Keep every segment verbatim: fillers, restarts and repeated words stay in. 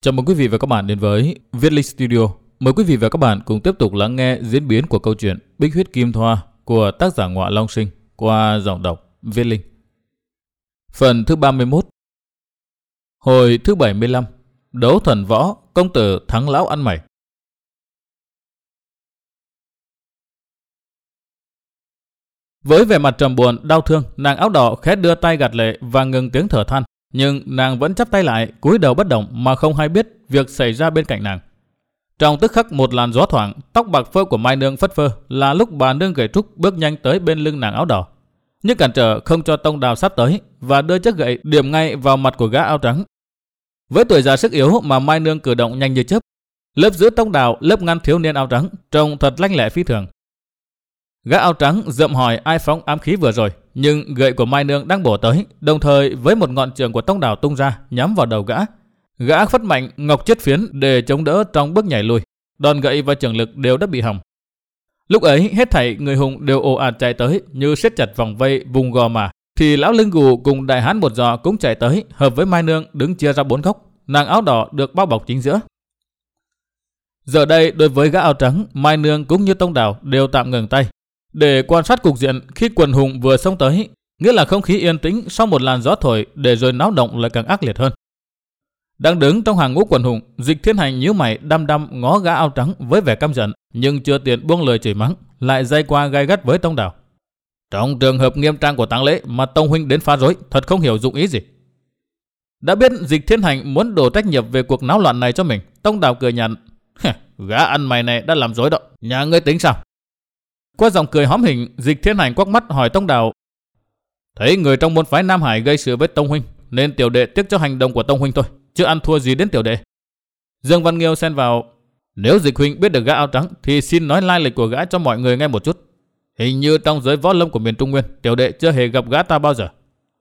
Chào mừng quý vị và các bạn đến với Viết Linh Studio. Mời quý vị và các bạn cùng tiếp tục lắng nghe diễn biến của câu chuyện Bích Huyết Kim Thoa của tác giả Ngọa Long Sinh qua giọng đọc Viết Linh. Phần thứ ba mươi mốt. Hồi thứ bảy mươi lăm. Đấu thần võ, công tử thắng lão ăn mày. Với vẻ mặt trầm buồn, đau thương, nàng áo đỏ khẽ đưa tay gạt lệ và ngừng tiếng thở than. Nhưng nàng vẫn chắp tay lại, cúi đầu bất động mà không hay biết việc xảy ra bên cạnh nàng. Trong tức khắc một làn gió thoảng, tóc bạc phơ của Mai Nương phất phơ là lúc bà nương gậy trúc bước nhanh tới bên lưng nàng áo đỏ, nhưng cản trở không cho Tông Đào sát tới và đưa chiếc gậy điểm ngay vào mặt của gã áo trắng. Với tuổi già sức yếu mà Mai Nương cử động nhanh như chớp, lớp giữa Tông Đào lớp ngăn thiếu niên áo trắng trông thật lanh lẹ phi thường. Gã áo trắng dậm hỏi ai phóng ám khí vừa rồi, nhưng gậy của Mai Nương đang bổ tới, đồng thời với một ngọn trường của Tông Đào tung ra nhắm vào đầu gã. Gã phất mạnh ngọc chiết phiến để chống đỡ trong bước nhảy lùi, đòn gậy và trường lực đều đã bị hỏng. Lúc ấy hết thảy người hùng đều ồ ạt chạy tới như siết chặt vòng vây vùng gò mà, thì lão lưng gù cùng đại hán một giò cũng chạy tới hợp với Mai Nương đứng chia ra bốn góc, nàng áo đỏ được bao bọc chính giữa. Giờ đây đối với gã áo trắng, Mai Nương cũng như Tông Đào đều tạm ngừng tay để quan sát cục diện khi quần hùng vừa xông tới, nghĩa là không khí yên tĩnh sau một làn gió thổi để rồi náo động lại càng ác liệt hơn. Đang đứng trong hàng ngũ quần hùng, Dịch Thiên Hành nhíu mày đăm đăm ngó gã áo trắng với vẻ căm giận, nhưng chưa tiện buông lời chửi mắng, lại dây qua gai gắt với Tông Đào. Trong trường hợp nghiêm trang của tang lễ mà Tông huynh đến phá rối, thật không hiểu dụng ý gì. Đã biết Dịch Thiên Hành muốn đổ trách nhiệm về cuộc náo loạn này cho mình, Tông Đào cười nhạt, gã ăn mày này đã làm rối đó, nhà ngươi tính sao? Qua giọng cười hóm hình, Dịch Thiên Hành quắc mắt hỏi Tông Đào, thấy người trong môn phái Nam Hải gây sự với Tông huynh, nên tiểu đệ tiếc cho hành động của Tông huynh thôi, chứ ăn thua gì đến tiểu đệ. Dương Văn Nghiêu xen vào, nếu Dịch huynh biết được gã áo trắng thì xin nói lai lịch của gã cho mọi người nghe một chút. Hình như trong giới võ lâm của miền Trung Nguyên, tiểu đệ chưa hề gặp gã ta bao giờ.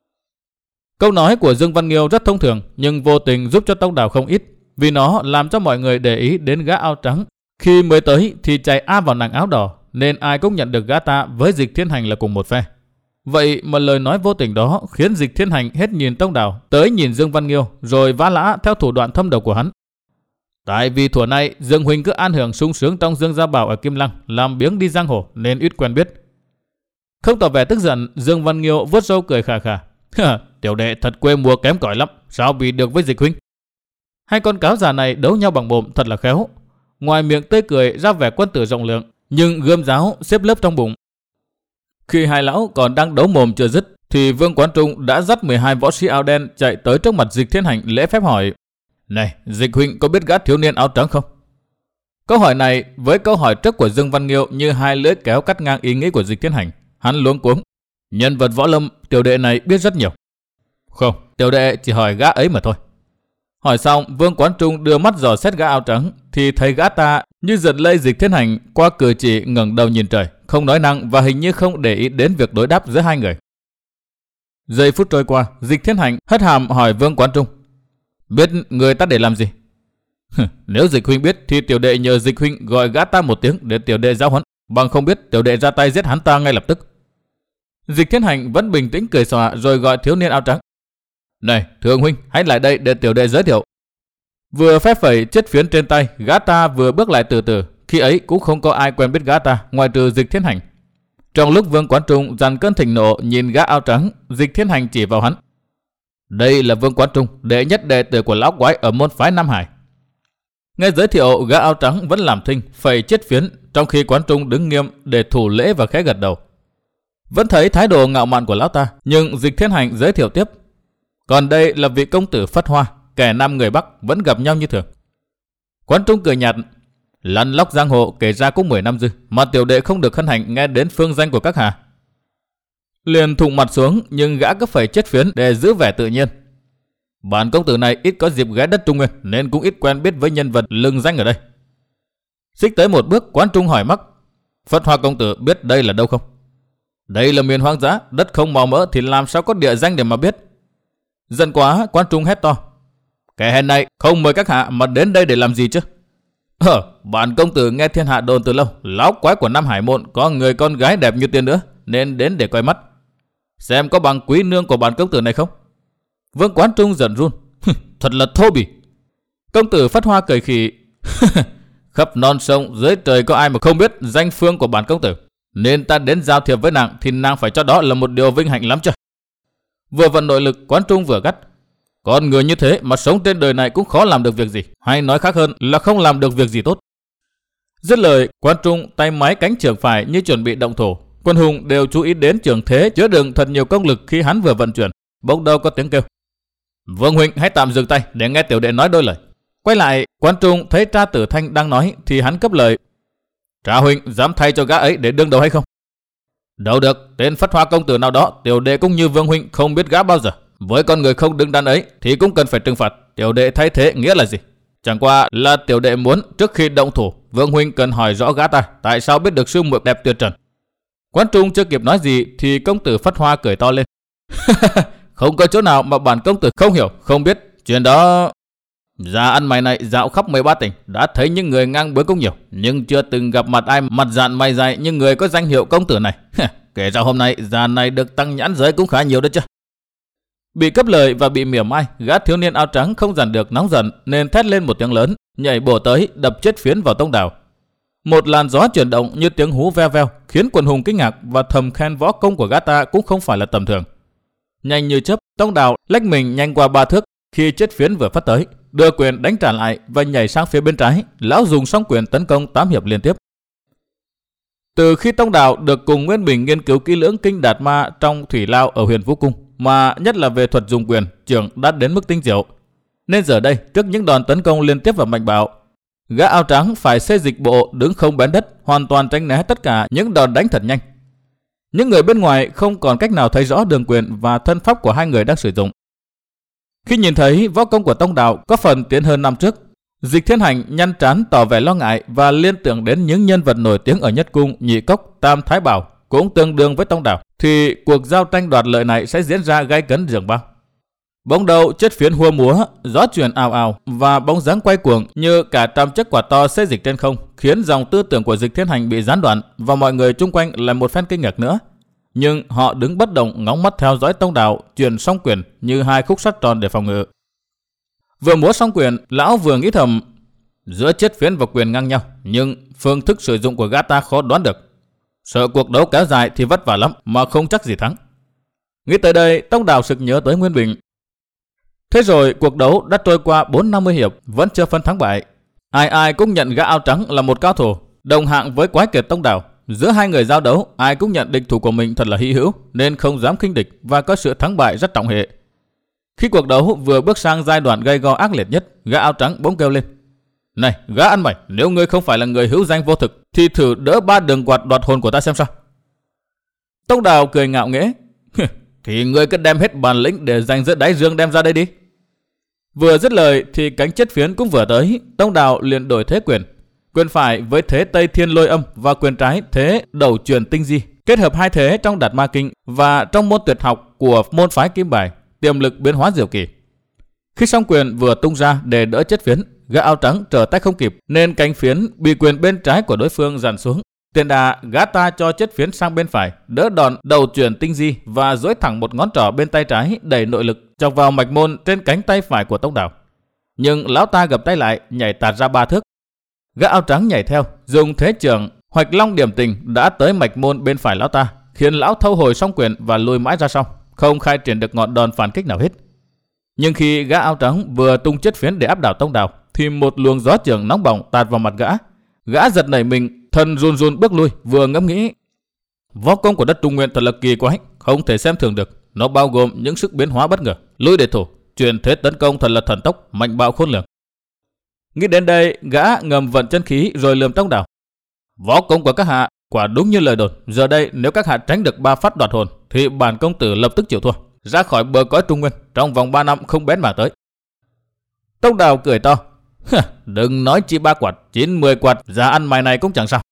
Câu nói của Dương Văn Nghiêu rất thông thường, nhưng vô tình giúp cho Tông Đào không ít, vì nó làm cho mọi người để ý đến gã áo trắng. Khi mới tới thì chạy a vào nàng áo đỏ, nên ai cũng nhận được gã ta với Dịch Thiên Hành là cùng một phe. Vậy mà lời nói vô tình đó khiến Dịch Thiên Hành hết nhìn Tông Đào tới nhìn Dương Văn Nghiêu, rồi vá lã theo thủ đoạn thâm độc của hắn. Tại vì thuở nay Dương huynh cứ an hưởng sung sướng trong Dương Gia Bảo ở Kim Lăng, làm biếng đi giang hồ nên ít quen biết. Không tỏ vẻ tức giận, Dương Văn Nghiêu vuốt râu cười khà khà, tiểu đệ thật quê mùa kém cỏi lắm, sao bị được với Dịch huynh? Hai con cáo già này đấu nhau bằng mồm thật là khéo, ngoài miệng tươi cười ra vẻ quân tử rộng lượng, nhưng gươm giáo xếp lớp trong bụng. Khi hai lão còn đang đấu mồm chưa dứt, thì Vương Quán Trung đã dắt mười hai võ sĩ áo đen chạy tới trước mặt Dịch Thiên Hành lễ phép hỏi, này, Dịch huynh có biết gã thiếu niên áo trắng không? Câu hỏi này với câu hỏi trước của Dương Văn Nghiêu như hai lưỡi kéo cắt ngang ý nghĩ của Dịch Thiên Hành. Hắn luống cuống, nhân vật võ lâm tiểu đệ này biết rất nhiều. Không, tiểu đệ chỉ hỏi gã ấy mà thôi. Hỏi xong, Vương Quán Trung đưa mắt dò xét gã áo trắng, thì thấy gã ta như giật lây Dịch Thiên Hành qua cử chỉ ngẩng đầu nhìn trời, không nói năng và hình như không để ý đến việc đối đáp giữa hai người. Giây phút trôi qua, Dịch Thiên Hành hất hàm hỏi Vương Quán Trung, biết người ta để làm gì? Nếu Dịch huynh biết thì tiểu đệ nhờ Dịch huynh gọi gã ta một tiếng để tiểu đệ giáo huấn, bằng không biết tiểu đệ ra tay giết hắn ta ngay lập tức. Dịch Thiên Hành vẫn bình tĩnh cười xòa rồi gọi thiếu niên áo trắng, này, thượng huynh, hãy lại đây để tiểu đệ giới thiệu. Vừa phép phẩy chiếc phiến trên tay, gã ta vừa bước lại từ từ. Khi ấy cũng không có ai quen biết gã ta ngoài trừ Dịch Thiên Hành. Trong lúc Vương Quán Trung dằn cơn thịnh nộ nhìn gã áo trắng, Dịch Thiên Hành chỉ vào hắn, đây là Vương Quán Trung, đệ nhất đệ tử của lão quái ở môn phái Nam Hải. Nghe giới thiệu, gã áo trắng vẫn làm thinh phẩy chiếc phiến, trong khi Quán Trung đứng nghiêm để thủ lễ và khẽ gật đầu. Vẫn thấy thái độ ngạo mạn của lão ta, nhưng Dịch Thiên Hành giới thiệu tiếp, còn đây là vị công tử Phất Hoa, kẻ nam người Bắc, vẫn gặp nhau như thường. Quán Trung cười nhạt, lăn lóc giang hồ kể ra cũng mười năm dư, mà tiểu đệ không được hân hạnh nghe đến phương danh của các hạ. Liền thụng mặt xuống, nhưng gã cứ phải chết phiến để giữ vẻ tự nhiên. Bản công tử này ít có dịp ghé đất Trung Nguyên, nên cũng ít quen biết với nhân vật lừng danh ở đây. Xích tới một bước, Quán Trung hỏi mắc, Phất Hoa công tử biết đây là đâu không? Đây là miền hoang dã, đất không màu mỡ thì làm sao có địa danh để mà biết. Giận quá, Quán Trung hét to, kẻ hèn này không mời các hạ mà đến đây để làm gì chứ? Ờ, bản công tử nghe thiên hạ đồn từ lâu, lão quái của Nam Hải môn có người con gái đẹp như tiên nữa, nên đến để coi mắt, xem có bằng quý nương của bản công tử này không. Vương Quán Trung giận run, thật là thô bỉ. Công tử Phất Hoa cười khì. Khắp non sông dưới trời có ai mà không biết danh phương của bản công tử. Nên ta đến giao thiệp với nàng thì nàng phải cho đó là một điều vinh hạnh lắm chứ. Vừa vận nội lực, Quán Trung vừa gắt. Con người như thế mà sống trên đời này cũng khó làm được việc gì, hay nói khác hơn là không làm được việc gì tốt. Dứt lời, Quán Trung tay máy cánh trường phải như chuẩn bị động thổ. Quân hùng đều chú ý đến trường thế chứa đựng thật nhiều công lực khi hắn vừa vận chuyển. Bỗng đâu có tiếng kêu. Vương huynh hãy tạm dừng tay để nghe tiểu đệ nói đôi lời. Quay lại, Quán Trung thấy Tra Tử Thanh đang nói thì hắn cấp lời. Tra huynh dám thay cho gã ấy để đương đầu hay không? Đâu được, tên Phất Hoa công tử nào đó tiểu đệ cũng như Vương huynh không biết gã bao giờ. Với con người không đứng đắn ấy thì cũng cần phải trừng phạt. Tiểu đệ thay thế nghĩa là gì? Chẳng qua là tiểu đệ muốn trước khi động thủ, Vương huynh cần hỏi rõ gã ta tại sao biết được sư muội đẹp tuyệt trần. Quán Trung chưa kịp nói gì thì công tử Phất Hoa cười to lên. Không có chỗ nào mà bản công tử không hiểu, không biết. Chuyện đó... Già ăn mày này dạo khắp mười ba tỉnh, đã thấy những người ngang bướng cũng nhiều, nhưng chưa từng gặp mặt ai mặt dạn mày dày như người có danh hiệu công tử này. Kể ra hôm nay già này được tăng nhãn giới cũng khá nhiều đó chứ. Bị cấp lời và bị mỉa mai, gã thiếu niên áo trắng không dằn được nóng giận nên thét lên một tiếng lớn, nhảy bổ tới đập chết phiến vào Tông Đào. Một làn gió chuyển động như tiếng hú veo veo khiến quần hùng kinh ngạc và thầm khen võ công của gã ta cũng không phải là tầm thường. Nhanh như chớp, Tông Đào lách mình nhanh qua ba thước khi chết phiến vừa phát tới, đưa quyền đánh trả lại và nhảy sang phía bên trái. Lão dùng song quyền tấn công tám hiệp liên tiếp. Từ khi Tông Đào được cùng Nguyên Bình nghiên cứu kỹ lưỡng kinh Đạt Ma trong thủy lao ở Huyền Vũ Cung, mà nhất là về thuật dùng quyền, trưởng đã đến mức tinh diệu, nên giờ đây trước những đòn tấn công liên tiếp vào Mạnh Bạo, gã áo trắng phải xê dịch bộ đứng không bén đất, hoàn toàn tránh né tất cả những đòn đánh thật nhanh. Những người bên ngoài không còn cách nào thấy rõ đường quyền và thân pháp của hai người đang sử dụng. Khi nhìn thấy võ công của Tông Đào có phần tiến hơn năm trước, Dịch Thiên Hành nhăn trán tỏ vẻ lo ngại và liên tưởng đến những nhân vật nổi tiếng ở Nhất Cung, Nhị Cốc, Tam Thái Bảo cũng tương đương với Tông Đào, thì cuộc giao tranh đoạt lợi này sẽ diễn ra gay cấn dường bao. Bỗng đầu chết phiến hua múa, gió chuyển ào ào và bóng dáng quay cuồng như cả trăm chiếc quả to xê dịch trên không, khiến dòng tư tưởng của Dịch Thiên Hành bị gián đoạn và mọi người chung quanh lại một phen kinh ngạc nữa. Nhưng họ đứng bất động ngóng mắt theo dõi Tông Đào chuyển song quyền như hai khúc sắt tròn để phòng ngự. Vừa múa xong quyền, lão vừa nghĩ thầm, giữa chết phiến và quyền ngang nhau, nhưng phương thức sử dụng của gã ta khó đoán được. Sợ cuộc đấu kéo dài thì vất vả lắm mà không chắc gì thắng. Nghĩ tới đây, Tông Đào sực nhớ tới Nguyên Bình. Thế rồi cuộc đấu đã trôi qua bốn năm mươi hiệp vẫn chưa phân thắng bại. Ai ai cũng nhận gã áo trắng là một cao thủ, đồng hạng với quái kiệt Tông Đào. Giữa hai người giao đấu, ai cũng nhận địch thủ của mình thật là hy hữu nên không dám khinh địch và có sự thắng bại rất trọng hệ. Khi cuộc đấu vừa bước sang giai đoạn gay go ác liệt nhất, gã áo trắng bỗng kêu lên. Này, gã ăn mày, nếu ngươi không phải là người hữu danh vô thực thì thử đỡ ba đường quạt đoạt hồn của ta xem sao. Tông Đào cười ngạo nghễ. Thì ngươi cứ đem hết bản lĩnh để dành giữa đáy dương đem ra đây đi. Vừa dứt lời thì cánh chết phiến cũng vừa tới. Tông Đào liền đổi thế quyền. Quyền phải với thế Tây Thiên Lôi Âm và quyền trái thế Đầu Truyền Tinh Di, kết hợp hai thế trong Đạt Ma Kinh và trong môn tuyệt học của môn phái Kim Bài, tiềm lực biến hóa diệu kỳ. Khi song quyền vừa tung ra để đỡ chết phiến, gã áo trắng trở tay không kịp nên cánh phiến bị quyền bên trái của đối phương dàn xuống. Tiền đà gã ta cho chết phiến sang bên phải, đỡ đòn Đầu Truyền Tinh Di và duỗi thẳng một ngón trỏ bên tay trái đẩy nội lực chọc vào mạch môn trên cánh tay phải của Tông Đào. Nhưng lão ta gập tay lại, nhảy tạt ra ba thước. Gã áo trắng nhảy theo, dùng thế trưởng Hoạch Long Điểm Tình đã tới mạch môn bên phải lão ta, khiến lão thâu hồi song quyền và lùi mãi ra sau, không khai triển được ngọn đòn phản kích nào hết. Nhưng khi gã áo trắng vừa tung chết phiến để áp đảo Tông Đào, thì một luồng gió trưởng nóng bỏng tạt vào mặt gã. Gã giật nảy mình, thân run run bước lui, vừa ngẫm nghĩ. Võ công của đất Trung Nguyên thật là kỳ quái, không thể xem thường được. Nó bao gồm những sức biến hóa bất ngờ, lùi để thủ, chuyển thế tấn công thật là thần tốc, mạnh bạo khôn lường. Nghĩ đến đây, gã ngầm vận chân khí rồi lườm Tông Đào. Võ công của các hạ quả đúng như lời đồn. Giờ đây nếu các hạ tránh được ba phát đoạt hồn thì bản công tử lập tức chịu thua, ra khỏi bờ cõi Trung Nguyên, trong vòng ba năm không bén mảng tới. Tông Đào cười to. Đừng nói chỉ ba quạt, chín mười quạt, giá ăn mày này cũng chẳng sao.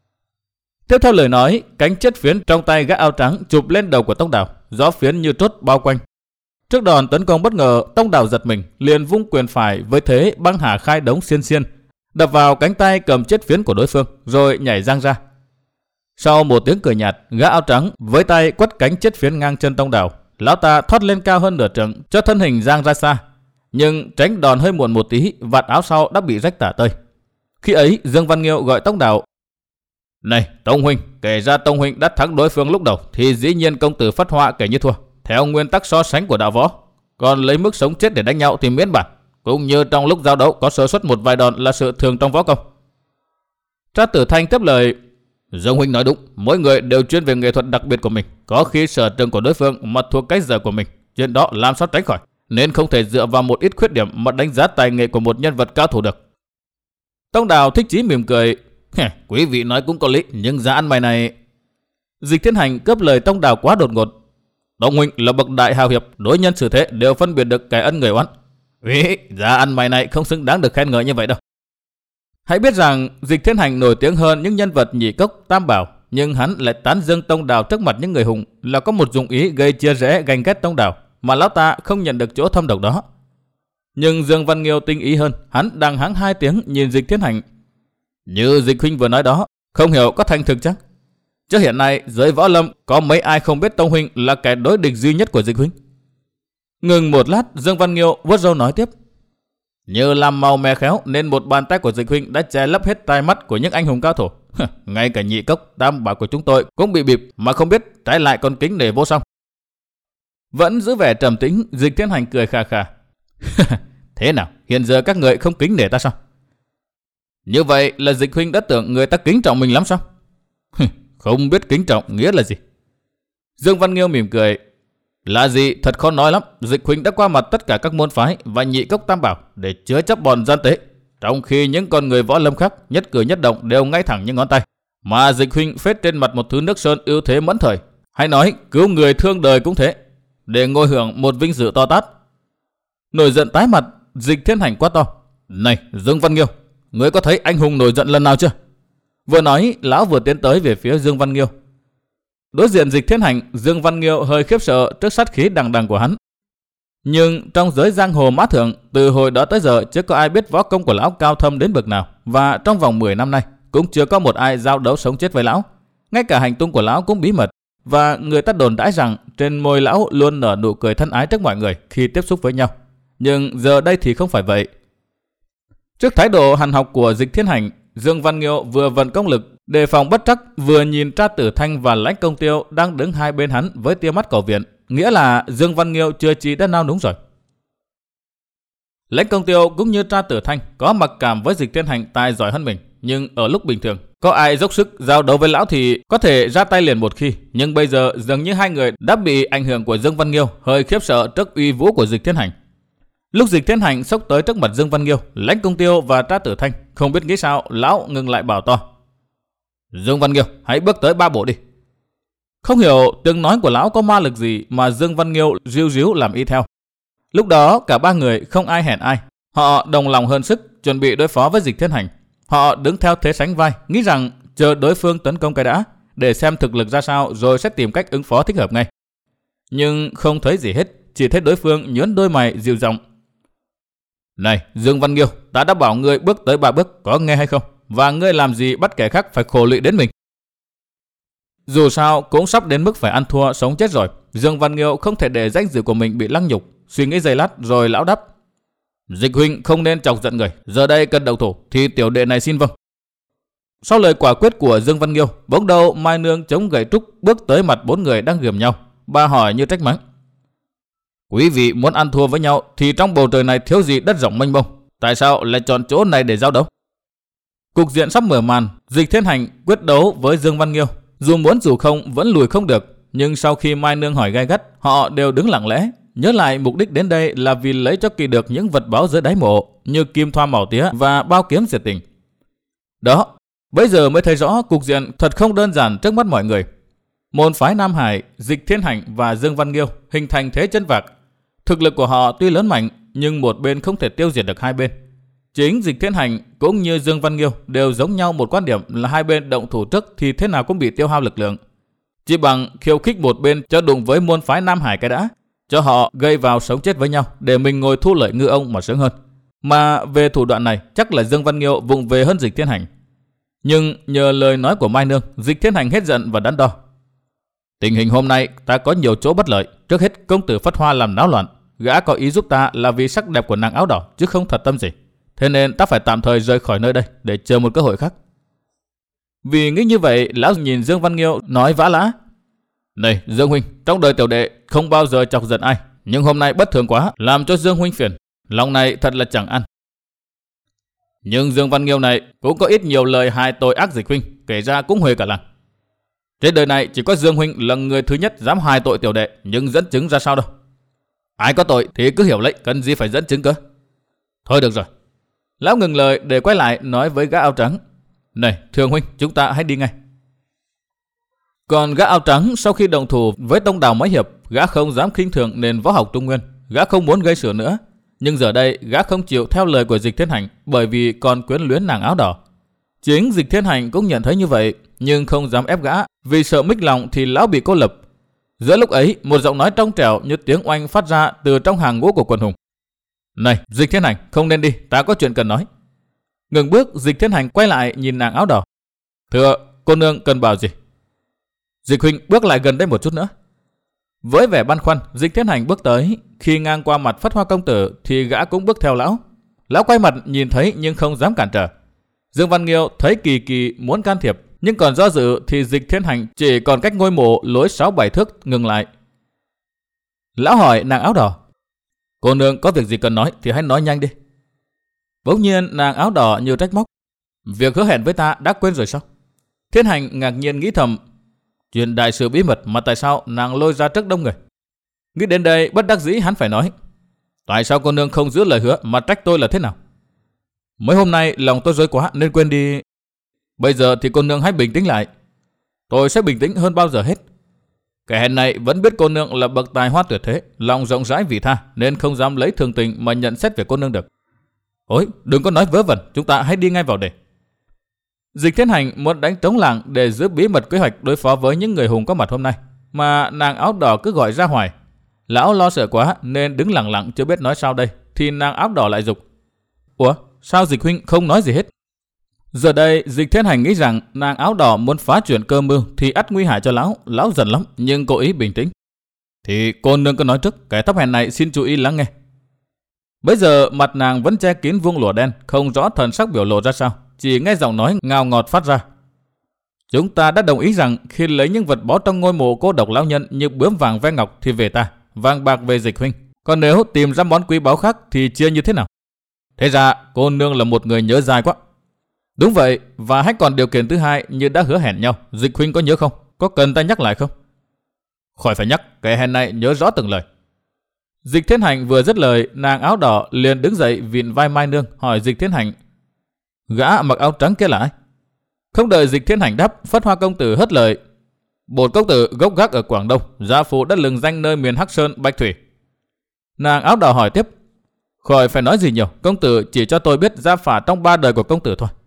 Tiếp theo lời nói, cánh chết phiến trong tay gã áo trắng chụp lên đầu của Tông Đào, gió phiến như trốt bao quanh. Trước đòn tấn công bất ngờ, Tông Đào giật mình, liền vung quyền phải với thế băng hà khai đống xiên xiên, đập vào cánh tay cầm chết phiến của đối phương, rồi nhảy giang ra. Sau một tiếng cười nhạt, gã áo trắng với tay quất cánh chết phiến ngang chân Tông Đào. Lão ta thoát lên cao hơn nửa trượng, cho thân hình giang ra xa. nhưng tránh đòn hơi muộn một tí, vạt áo sau đã bị rách tả tơi. Khi ấy Dương Văn Nghiêu gọi Tông Đào: "Này Tông huynh, kể ra Tông huynh đã thắng đối phương lúc đầu thì dĩ nhiên công tử Phất Hoa kể như thua, theo nguyên tắc so sánh của đạo võ. Còn lấy mức sống chết để đánh nhau thì miễn bản, cũng như trong lúc giao đấu có sơ suất một vài đòn là sự thường trong võ công." Trác Tử Thanh tiếp lời: "Dương huynh nói đúng, mỗi người đều chuyên về nghệ thuật đặc biệt của mình, có khi sở trường của đối phương mà thuộc cách giờ của mình, chuyện đó làm sao tránh khỏi, nên không thể dựa vào một ít khuyết điểm mà đánh giá tài nghệ của một nhân vật cao thủ được." Tông Đào thích chí mỉm cười: "Quý vị nói cũng có lý, nhưng giá ăn mày này..." Dịch Thiên Hành cướp lời Tông Đào quá đột ngột: "Tông huynh là bậc đại hào hiệp, đối nhân xử thế đều phân biệt được kẻ ân người oán. Ý, giá ăn mày này không xứng đáng được khen ngợi như vậy đâu." Hãy biết rằng Dịch Thiên Hành nổi tiếng hơn những nhân vật nhị cốc tam bảo, nhưng hắn lại tán dương Tông Đào trước mặt những người hùng là có một dụng ý gây chia rẽ ganh ghét Tông Đào, mà lão ta không nhận được chỗ thâm độc đó. Nhưng Dương Văn Nghiêu tinh ý hơn, hắn đang hắng hai tiếng nhìn Dịch Thiên Hành: "Như Dịch huynh vừa nói đó, không hiểu có thành thực chắc? Chứ hiện nay giới võ lâm có mấy ai không biết Tông huynh là kẻ đối địch duy nhất của Dịch huynh." Ngừng một lát, Dương Văn Nghiêu vuốt râu nói tiếp: "Như làm màu mè khéo nên một bàn tay của Dịch huynh đã che lấp hết tai mắt của những anh hùng cao thủ. Ngay cả nhị cốc tam bảo của chúng tôi cũng bị bịp mà không biết, trái lại còn kính nể vô song." Vẫn giữ vẻ trầm tĩnh, Dịch Thiên Hành cười khà khà: "Thế nào, hiện giờ các người không kính nể ta sao? Như vậy là Dịch huynh đã tưởng người ta kính trọng mình lắm sao?" "Không biết kính trọng nghĩa là gì?" Dương Văn Nghiêu mỉm cười: "Là gì thật khó nói lắm. Dịch huynh đã qua mặt tất cả các môn phái và nhị cốc tam bảo để chứa chấp bọn gian tế, trong khi những con người võ lâm khác nhất cử nhất động đều ngay thẳng như ngón tay, mà Dịch huynh phết trên mặt một thứ nước sơn ưu thế mẫn thời, hay nói cứu người thương đời cũng thế, để ngôi hưởng một vinh dự to tát." Nổi giận tái mặt, Dịch Thiên Hành quát to: "Này Dương Văn Nghiêu, ngươi có thấy anh hùng nổi giận lần nào chưa?" Vừa nói, lão vừa tiến tới về phía Dương Văn Nghiêu. Đối diện Dịch Thiên Hành, Dương Văn Nghiêu hơi khiếp sợ trước sát khí đằng đằng của hắn. Nhưng trong giới giang hồ mã thượng, từ hồi đó tới giờ chưa có ai biết võ công của lão cao thâm đến bậc nào, và trong vòng mười năm nay cũng chưa có một ai giao đấu sống chết với lão. Ngay cả hành tung của lão cũng bí mật, và người ta đồn đãi rằng trên môi lão luôn nở nụ cười thân ái trước mọi người khi tiếp xúc với nhau. Nhưng giờ đây thì không phải vậy. Trước thái độ hằn học của Dịch Thiên Hành, Dương Văn Nghiêu vừa vận công lực đề phòng bất trắc, vừa nhìn Trác Tử Thanh và Lãnh Công Tiêu đang đứng hai bên hắn với tia mắt cầu viện, nghĩa là Dương Văn Nghiêu chưa chí đã nao núng rồi. Lãnh Công Tiêu cũng như Trác Tử Thanh có mặc cảm với Dịch Thiên Hành tài giỏi hơn mình, nhưng ở lúc bình thường có ai dốc sức giao đấu với lão thì có thể ra tay liền một khi, nhưng bây giờ dường như hai người đã bị ảnh hưởng của Dương Văn Nghiêu hơi khiếp sợ trước uy vũ của Dịch Thiên Hành. Lúc Dịch Thiên Hành xốc tới trước mặt Dương Văn Nghiêu, Lãnh Công Tiêu và Trác Tử Thanh không biết nghĩ sao, lão ngừng lại bảo to: "Dương Văn Nghiêu, hãy bước tới ba bộ đi." Không hiểu tiếng nói của lão có ma lực gì mà Dương Văn Nghiêu ríu ríu làm y theo. Lúc đó cả ba người không ai hẹn ai, họ đồng lòng hơn sức chuẩn bị đối phó với Dịch Thiên Hành. Họ đứng theo thế sánh vai, nghĩ rằng chờ đối phương tấn công cái đã, để xem thực lực ra sao rồi sẽ tìm cách ứng phó thích hợp ngay. Nhưng không thấy gì hết, chỉ thấy đối phương nhướng đôi mày dịu giọng: "Này Dương Văn Nghiêu, ta đã bảo ngươi bước tới ba bước, có nghe hay không? Và ngươi làm gì bắt kẻ khác phải khổ lụy đến mình?" Dù sao cũng sắp đến mức phải ăn thua sống chết rồi, Dương Văn Nghiêu không thể để danh dự của mình bị lăng nhục. Suy nghĩ giây lát rồi lão đáp: "Dịch huynh không nên chọc giận người, giờ đây cần động thủ thì tiểu đệ này xin vâng." Sau lời quả quyết của Dương Văn Nghiêu, bỗng đầu Mai Nương chống gậy trúc bước tới mặt bốn người đang gườm nhau. Bà hỏi như trách mắng: "Quý vị muốn ăn thua với nhau thì trong bầu trời này thiếu gì đất rộng mênh mông, tại sao lại chọn chỗ này để giao đấu?" Cục diện sắp mở màn, Dịch Thiên Hành quyết đấu với Dương Văn Nghiêu, dù muốn dù không vẫn lùi không được. Nhưng sau khi Mai Nương hỏi gay gắt, họ đều đứng lặng lẽ, nhớ lại mục đích đến đây là vì lấy cho kỳ được những vật báu dưới đáy mộ như kim thoa màu tía và bao kiếm diệt tình. Đó, bây giờ mới thấy rõ cục diện thật không đơn giản trước mắt mọi người. Môn phái Nam Hải, Dịch Thiên Hành và Dương Văn Nghiêu hình thành thế chân vạc. Thực lực của họ tuy lớn mạnh, nhưng một bên không thể tiêu diệt được hai bên. Chính Dịch Thiên Hành cũng như Dương Văn Nghiêu đều giống nhau một quan điểm là hai bên động thủ trước thì thế nào cũng bị tiêu hao lực lượng. Chỉ bằng khiêu khích một bên cho đụng với môn phái Nam Hải cái đã, cho họ gây vào sống chết với nhau để mình ngồi thu lợi ngư ông mà sướng hơn. Mà về thủ đoạn này chắc là Dương Văn Nghiêu vụng về hơn Dịch Thiên Hành. Nhưng nhờ lời nói của Mai Nương, Dịch Thiên Hành hết giận và đắn đo: "Tình hình hôm nay ta có nhiều chỗ bất lợi. Trước hết công tử Phất Hoa làm náo loạn, gã có ý giúp ta là vì sắc đẹp của nàng áo đỏ chứ không thật tâm gì. Thế nên ta phải tạm thời rời khỏi nơi đây để chờ một cơ hội khác. Vì nghĩ như vậy, lão nhìn Dương Văn Nghiêu nói vã lã: Này Dương huynh, trong đời tiểu đệ không bao giờ chọc giận ai, nhưng hôm nay bất thường quá, làm cho Dương huynh phiền. Lòng này thật là chẳng ăn. Nhưng Dương Văn Nghiêu này cũng có ít nhiều lời hại tội ác Dịch huynh, kể ra cũng huề cả làng. Trên đời này chỉ có Dương huynh là người thứ nhất dám hại tội tiểu đệ, nhưng dẫn chứng ra sao đâu. Ai có tội thì cứ hiểu lệnh, cần gì phải dẫn chứng cơ. Thôi được rồi. Lão ngừng lời để quay lại nói với gã áo trắng: Này Thường huynh, chúng ta hãy đi ngay. Còn gã áo trắng sau khi đồng thủ với Tông Đào mấy hiệp, gã không dám khinh thường nền võ học Trung Nguyên, gã không muốn gây sửa nữa. Nhưng giờ đây gã không chịu theo lời của Dịch Thiên Hành bởi vì còn quyến luyến nàng áo đỏ. Chính Dịch Thiên Hành cũng nhận thấy như vậy, nhưng không dám ép gã vì sợ mích lòng thì lão bị cô lập. Giữa lúc ấy, một giọng nói trong trẻo như tiếng oanh phát ra từ trong hàng ngũ của quần hùng: Này Dịch Thiên Hành, không nên đi, ta có chuyện cần nói. Ngừng bước, Dịch Thiên Hành quay lại nhìn nàng áo đỏ: Thưa cô nương cần bảo gì? Dịch huynh bước lại gần đây một chút nữa. Với vẻ băn khoăn, Dịch Thiên Hành bước tới. Khi ngang qua mặt Phất Hoa công tử thì gã cũng bước theo lão. Lão quay mặt nhìn thấy nhưng không dám cản trở. Dương Văn Nghiêu thấy kỳ kỳ muốn can thiệp, nhưng còn do dự thì Dịch Thiên Hành chỉ còn cách ngôi mộ lối sáu bảy thước ngừng lại. Lão hỏi nàng áo đỏ: Cô nương có việc gì cần nói thì hãy nói nhanh đi. Bỗng nhiên nàng áo đỏ như trách móc: Việc hứa hẹn với ta đã quên rồi sao? Thiên Hành ngạc nhiên nghĩ thầm: Chuyện đại sự bí mật mà tại sao nàng lôi ra trước đông người? Nghĩ đến đây bất đắc dĩ hắn phải nói: Tại sao cô nương không giữ lời hứa mà trách tôi là thế nào? Mấy hôm nay lòng tôi rối quá nên quên đi. Bây giờ thì cô nương hãy bình tĩnh lại. Tôi sẽ bình tĩnh hơn bao giờ hết. Kẻ hèn này vẫn biết cô nương là bậc tài hoa tuyệt thế, lòng rộng rãi vị tha, nên không dám lấy thường tình mà nhận xét về cô nương được. Ôi, đừng có nói vớ vẩn, chúng ta hãy đi ngay vào đề. Dịch Thiên Hành muốn đánh trống làng để giữ bí mật kế hoạch đối phó với những người hùng có mặt hôm nay, mà nàng áo đỏ cứ gọi ra hoài. Lão lo sợ quá nên đứng lặng lặng chưa biết nói sao đây, thì nàng áo đỏ lại dục: Ủa, sao Dịch huynh không nói gì hết? Giờ đây Dịch Thiên Hành nghĩ rằng nàng áo đỏ muốn phá chuyện cơ mưu thì ắt nguy hại cho lão. Lão giận lắm nhưng cố ý bình tĩnh: Thì cô nương cứ nói trước, kẻ thấp hèn này xin chú ý lắng nghe. Bây giờ mặt nàng vẫn che kín vuông lụa đen, không rõ thần sắc biểu lộ ra sao, chỉ nghe giọng nói ngào ngọt phát ra: Chúng ta đã đồng ý rằng khi lấy những vật báu trong ngôi mộ cô độc lão nhân như bướm vàng ve ngọc thì về ta, vàng bạc về Dịch huynh. Còn nếu tìm ra món quý báu khác thì chia như thế nào? Thế ra cô nương là một người nhớ dài quá. Đúng vậy, và hãy còn điều kiện thứ hai như đã hứa hẹn nhau. Dịch huynh có nhớ không? Có cần ta nhắc lại không? Khỏi phải nhắc, kẻ hèn này nhớ rõ từng lời. Dịch Thiên Hành vừa dứt lời, nàng áo đỏ liền đứng dậy vịn vai Mai Nương hỏi Dịch Thiên Hành: Gã mặc áo trắng kia là ai? Không đợi Dịch Thiên Hành đáp, Phất Hoa công tử hất lời: Bổn công tử gốc gác ở Quảng Đông, gia phụ đã lừng danh nơi miền Hắc Sơn, Bạch Thủy. Nàng áo đỏ hỏi tiếp: Khỏi phải nói gì nhiều, công tử chỉ cho tôi biết gia phả trong ba đời của công tử thôi.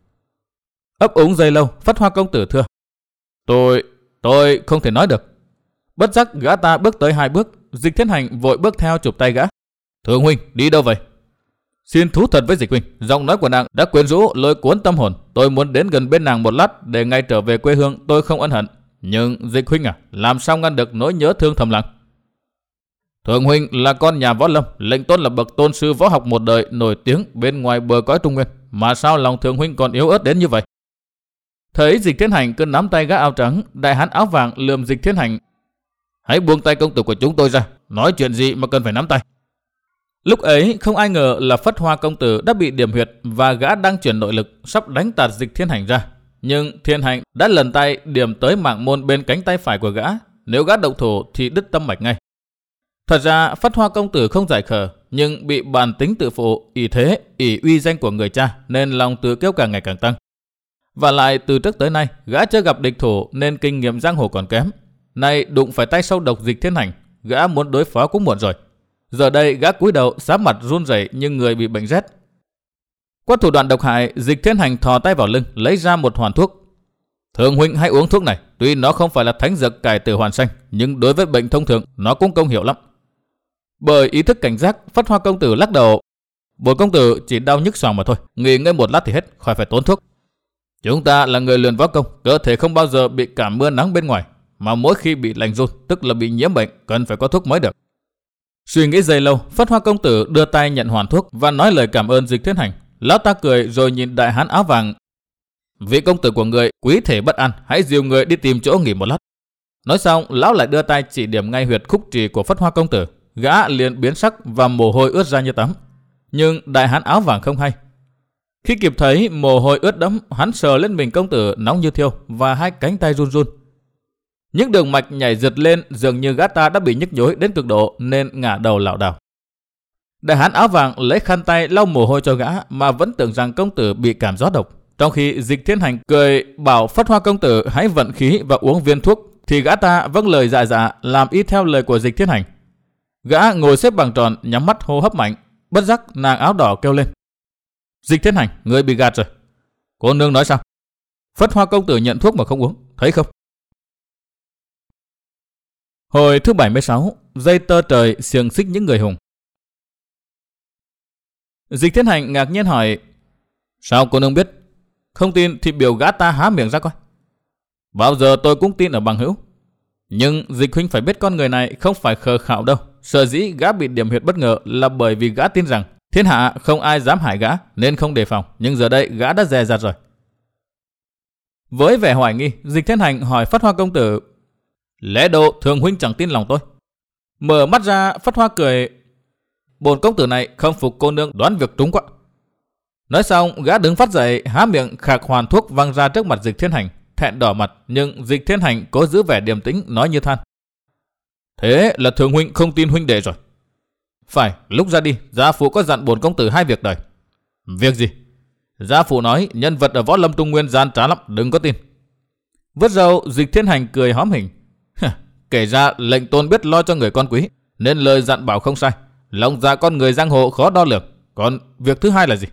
Ấp úng giây lâu, Phất Hoa công tử thưa: Tôi, tôi không thể nói được. Bất giác gã ta bước tới hai bước, Dịch Thiên Hành vội bước theo chụp tay gã: Thường huynh, đi đâu vậy? Xin thú thật với Dịch huynh, giọng nói của nàng đã quyến rũ lôi cuốn tâm hồn. Tôi muốn đến gần bên nàng một lát để ngày trở về quê hương tôi không ân hận. Nhưng Dịch huynh à, làm sao ngăn được nỗi nhớ thương thầm lặng? Thường huynh là con nhà võ lâm, lệnh tôn là bậc tôn sư võ học một đời nổi tiếng bên ngoài bờ cõi Trung Nguyên, mà sao lòng thường huynh còn yếu ớt đến như vậy? Thấy Dịch Thiên Hành cứ nắm tay gã áo trắng, đại hán áo vàng lườm Dịch Thiên Hành: Hãy buông tay công tử của chúng tôi ra, nói chuyện gì mà cần phải nắm tay? Lúc ấy không ai ngờ là Phất Hoa công tử đã bị điểm huyệt và gã đang chuyển nội lực sắp đánh tạt Dịch Thiên Hành ra. Nhưng Thiên Hành đã lần tay điểm tới mạng môn bên cánh tay phải của gã, nếu gã động thủ thì đứt tâm mạch ngay. Thật ra Phất Hoa công tử không giải khờ, nhưng bị bản tính tự phụ, ỷ thế, ỷ uy danh của người cha nên lòng tự kiêu càng ngày càng tăng. Và lại từ trước tới nay gã chưa gặp địch thủ nên kinh nghiệm giang hồ còn kém. Nay đụng phải tay sâu độc Dịch Thiên Hành, gã muốn đối phó cũng muộn rồi. Giờ đây gã cúi đầu sám mặt run rẩy như người bị bệnh rét. Qua thủ đoạn độc hại, Dịch Thiên Hành thò tay vào lưng lấy ra một hoàn thuốc. Thường huynh hãy uống thuốc này, tuy nó không phải là thánh dược cải tử hoàn sanh, nhưng đối với bệnh thông thường nó cũng công hiệu lắm. Bởi ý thức cảnh giác, Phất Hoa công tử lắc đầu: Bổn công tử chỉ đau nhức xoàng mà thôi, nghỉ ngơi một lát thì hết, khỏi phải tốn thuốc. Chúng ta là người luyện võ công, cơ thể không bao giờ bị cảm mưa nắng bên ngoài, mà mỗi khi bị lạnh run tức là bị nhiễm bệnh, cần phải có thuốc mới được. Suy nghĩ giây lâu, Phất Hoa công tử đưa tay nhận hoàn thuốc và nói lời cảm ơn Dịch Thiên Hành. Lão ta cười rồi nhìn đại hán áo vàng. Vị công tử của người quý thể bất an, hãy dìu người đi tìm chỗ nghỉ một lát. Nói xong, lão lại đưa tay chỉ điểm ngay huyệt khúc trì của Phất Hoa công tử. Gã liền biến sắc và mồ hôi ướt ra như tắm. Nhưng đại hán áo vàng không hay. Khi kịp thấy mồ hôi ướt đẫm, hắn sờ lên mình công tử nóng như thiêu và hai cánh tay run run. Những đường mạch nhảy giật lên, dường như gã ta đã bị nhức nhối đến cực độ nên ngả đầu lảo đảo. Đại hán áo vàng lấy khăn tay lau mồ hôi cho gã mà vẫn tưởng rằng công tử bị cảm gió độc. Trong khi Dịch Thiên Hành cười bảo Phất Hoa công tử hãy vận khí và uống viên thuốc, thì gã ta vâng lời dạ dạ làm y theo lời của Dịch Thiên Hành. Gã ngồi xếp bằng tròn, nhắm mắt hô hấp mạnh. Bất giác nàng áo đỏ kêu lên: Dịch Thiên Hành, người bị gạt rồi. Cô nương nói sao? Phất Hoa công tử nhận thuốc mà không uống, thấy không? Hồi thứ bảy mươi sáu, dây tơ trời xiềng xích những người hùng. Dịch Thiên Hành ngạc nhiên hỏi: Sao cô nương biết? Không tin thì biểu gã ta há miệng ra coi. Bao giờ tôi cũng tin ở bằng hữu. Nhưng Dịch huynh phải biết con người này không phải khờ khạo đâu. Sở dĩ gã bị điểm huyệt bất ngờ là bởi vì gã tin rằng thiên hạ không ai dám hại gã nên không đề phòng. Nhưng giờ đây gã đã dè dặt rồi. Với vẻ hoài nghi, Dịch Thiên Hành hỏi Phất Hoa công tử: Lẽ độ thường huynh chẳng tin lòng tôi? Mở mắt ra, Phất Hoa cười: Bổn công tử này không phục cô nương đoán việc trúng quá. Nói xong, gã đứng phát dậy, há miệng khạc hoàn thuốc văng ra trước mặt Dịch Thiên Hành, thẹn đỏ mặt. Nhưng Dịch Thiên Hành cố giữ vẻ điềm tĩnh, nói như than: Thế là thường huynh không tin huynh đệ rồi. Phải, lúc ra đi, gia phụ có dặn bổn công tử hai việc đời. Việc gì? Gia phụ nói nhân vật ở Võ Lâm Trung Nguyên gian trá lắm, đừng có tin. Vớt râu, Dịch Thiên Hành cười hóm hình: Kể ra lệnh tôn biết lo cho người con quý, nên lời dặn bảo không sai. Lòng dạ con người giang hồ khó đo lường. Còn việc thứ hai là gì?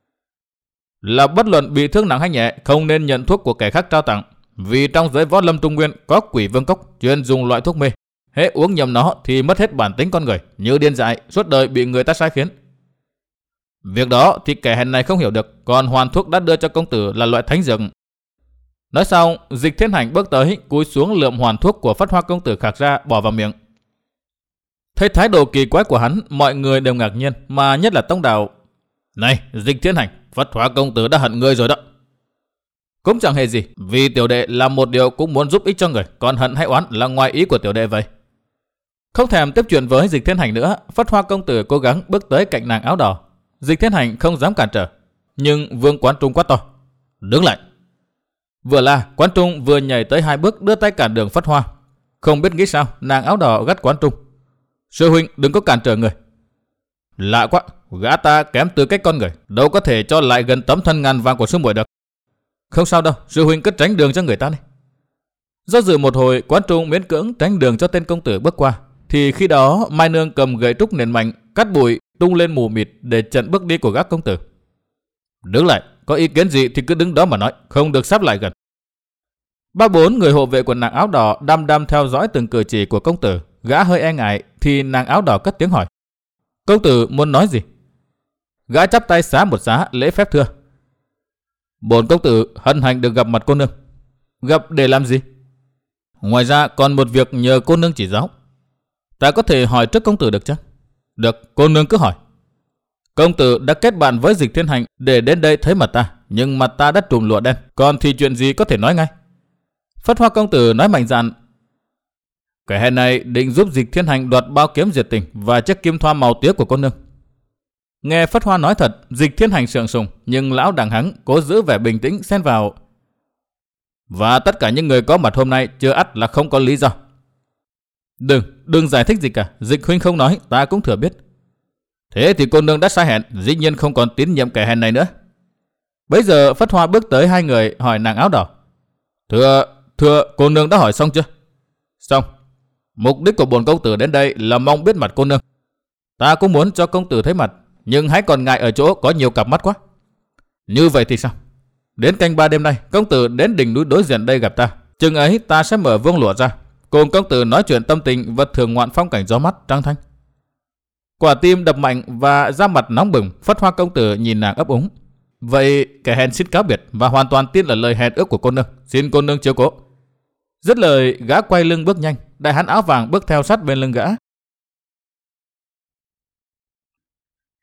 Là bất luận bị thương nặng hay nhẹ, không nên nhận thuốc của kẻ khác trao tặng. Vì trong giới Võ Lâm Trung Nguyên có quỷ vương cốc chuyên dùng loại thuốc mê. Hễ uống nhầm nó thì mất hết bản tính con người, như điên dại, suốt đời bị người ta sai khiến. Việc đó thì kẻ hèn này không hiểu được. Còn hoàn thuốc đã đưa cho công tử là loại thánh dược. Nói xong, Dịch Thiên Hành bước tới, cúi xuống lượm hoàn thuốc của Phất Hoa công tử khạc ra, bỏ vào miệng. Thấy thái độ kỳ quái của hắn, mọi người đều ngạc nhiên, mà nhất là Tông Đào. Này, Dịch Thiên Hành, Phất Hoa công tử đã hận ngươi rồi đó. Cũng chẳng hề gì, vì tiểu đệ làm một điều cũng muốn giúp ích cho người, còn hận hay oán là ngoài ý của tiểu đệ vậy. Không thèm tiếp chuyện với Dịch Thiên Hành nữa, Phất Hoa công tử cố gắng bước tới cạnh nàng áo đỏ. Dịch Thiên Hành không dám cản trở, nhưng Vương Quán Trung quát to: Đứng lại! Vừa là Quán Trung vừa nhảy tới hai bước, đưa tay cản đường Phất Hoa. Không biết nghĩ sao, nàng áo đỏ gắt Quán Trung: Sư huynh đừng có cản trở người. Lạ quá, gã ta kém tư cách con người, đâu có thể cho lại gần tấm thân ngàn vàng của sư muội được. Không sao đâu, sư huynh cứ tránh đường cho người ta đi. Do dự một hồi, Quán Trung miễn cưỡng tránh đường cho tên công tử bước qua. Thì khi đó Mai Nương cầm gậy trúc nền mạnh, cắt bụi tung lên mù mịt để chặn bước đi của gã công tử. Đứng lại, có ý kiến gì thì cứ đứng đó mà nói, không được sắp lại gần. Ba bốn người hộ vệ của nàng áo đỏ đăm đăm theo dõi từng cử chỉ của công tử. Gã hơi e ngại thì nàng áo đỏ cất tiếng hỏi: Công tử muốn nói gì? Gã chắp tay xá một xá lễ phép thưa: Bổn công tử hân hạnh được gặp mặt cô nương. Gặp để làm gì? Ngoài ra còn một việc nhờ cô nương chỉ giáo. Ta có thể hỏi trước công tử được chứ? Được, cô nương cứ hỏi. Công tử đã kết bạn với Dịch Thiên Hành để đến đây thấy mặt ta, nhưng mặt ta đã trùm lụa đen, còn thì chuyện gì có thể nói ngay. Phất Hoa công tử nói mạnh dạn: Kẻ hèn này định giúp Dịch Thiên Hành đoạt bao kiếm diệt tình và chiếc kim thoa màu tía của cô nương. Nghe Phất Hoa nói thật, Dịch Thiên Hành sượng sùng, nhưng lão đằng hắn cố giữ vẻ bình tĩnh xen vào: Và tất cả những người có mặt hôm nay chưa ắt là không có lý do. Đừng, đừng giải thích gì cả, Dịch huynh không nói, ta cũng thừa biết. Thế thì cô nương đã sai hẹn, dĩ nhiên không còn tín nhiệm kẻ hèn này nữa. Bấy giờ Phất Hoa bước tới hai người, hỏi nàng áo đỏ: Thưa, thưa, cô nương đã hỏi xong chưa? Xong. Mục đích của bổn công tử đến đây là mong biết mặt cô nương. Ta cũng muốn cho công tử thấy mặt, nhưng hãy còn ngại ở chỗ có nhiều cặp mắt quá. Như vậy thì sao? Đến canh ba đêm nay, công tử đến đỉnh núi đối diện đây gặp ta. Chừng ấy ta sẽ mở vuông lụa ra, cùng công tử nói chuyện tâm tình và thưởng ngoạn phong cảnh gió mát trăng thanh. Quả tim đập mạnh và da mặt nóng bừng. Phất Hoa công tử nhìn nàng ấp úng: Vậy kẻ hèn xin cáo biệt và hoàn toàn tin là lời hẹn ước của cô nương, xin cô nương chiếu cố. Dứt lời, gã quay lưng bước nhanh. Đại hán áo vàng bước theo sát bên lưng gã.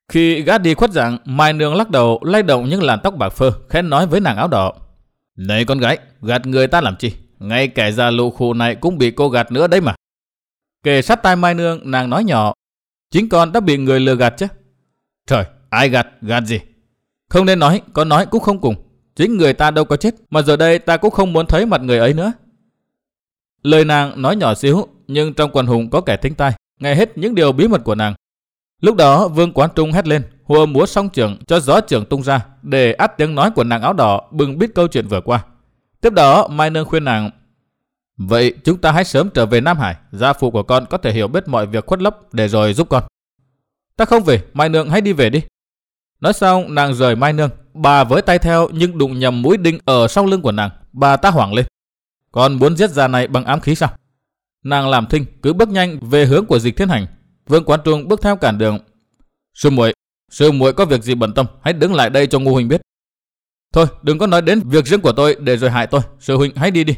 Khi gã đi khuất dạng, Mai Nương lắc đầu lay động những làn tóc bạc phơ, khẽ nói với nàng áo đỏ. Này con gái, gạt người ta làm chi? Ngay kẻ già lù khù này cũng bị cô gạt nữa đấy mà. Kề sát tai Mai Nương, nàng nói nhỏ. Chính con đã bị người lừa gạt chứ? Trời, ai gạt, gạt gì? Không nên nói, con nói cũng không cùng. Chính người ta đâu có chết, mà giờ đây ta cũng không muốn thấy mặt người ấy nữa. Lời nàng nói nhỏ xíu, nhưng trong quần hùng có kẻ thính tai, nghe hết những điều bí mật của nàng. Lúc đó Vương Quán Trung hét lên, hùa múa song trường cho gió trường tung ra, để át tiếng nói của nàng áo đỏ bừng bít câu chuyện vừa qua. Tiếp đó Mai Nương khuyên nàng, vậy chúng ta hãy sớm trở về Nam Hải, gia phụ của con có thể hiểu biết mọi việc khuất lấp để rồi giúp con. Ta không về, Mai Nương hãy đi về đi. Nói xong nàng rời Mai Nương, bà với tay theo nhưng đụng nhầm mũi đinh ở sau lưng của nàng, bà ta hoảng lên. Con muốn giết già này bằng ám khí sao? Nàng làm thinh cứ bước nhanh về hướng của Dịch Thiên Hành. Vương Quán Trung bước theo cản đường. Sư muội, sư muội có việc gì bận tâm, hãy đứng lại đây cho Ngô huynh biết. Thôi, đừng có nói đến việc riêng của tôi để rồi hại tôi, sư huynh hãy đi đi.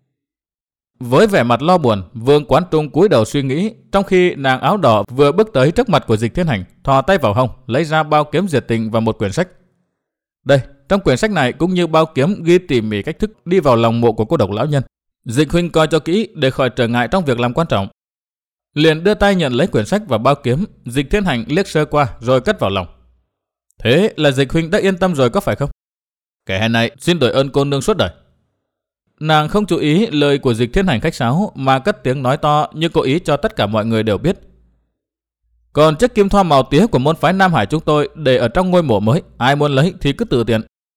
Với vẻ mặt lo buồn, Vương Quán Trung cúi đầu suy nghĩ, trong khi nàng áo đỏ vừa bước tới trước mặt của Dịch Thiên Hành, thò tay vào hông, lấy ra bao kiếm diệt tình và một quyển sách. Đây, trong quyển sách này cũng như bao kiếm ghi tỉ mỉ cách thức đi vào lòng mộ của cô độc lão nhân. Dịch huynh coi cho kỹ để khỏi trở ngại trong việc làm quan trọng. Liền đưa tay nhận lấy quyển sách và bao kiếm, Dịch Thiên Hành liếc sơ qua rồi cất vào lòng. Thế là Dịch huynh đã yên tâm rồi có phải không? Kẻ hèn này xin đổi ơn cô nương suốt đời. Nàng không chú ý lời của Dịch Thiên Hành khách sáo mà cất tiếng nói to như cố ý cho tất cả mọi người đều biết. Còn chiếc kim thoa màu tía của môn phái Nam Hải chúng tôi để ở trong ngôi mộ mới, ai muốn lấy thì cứ tự tiện.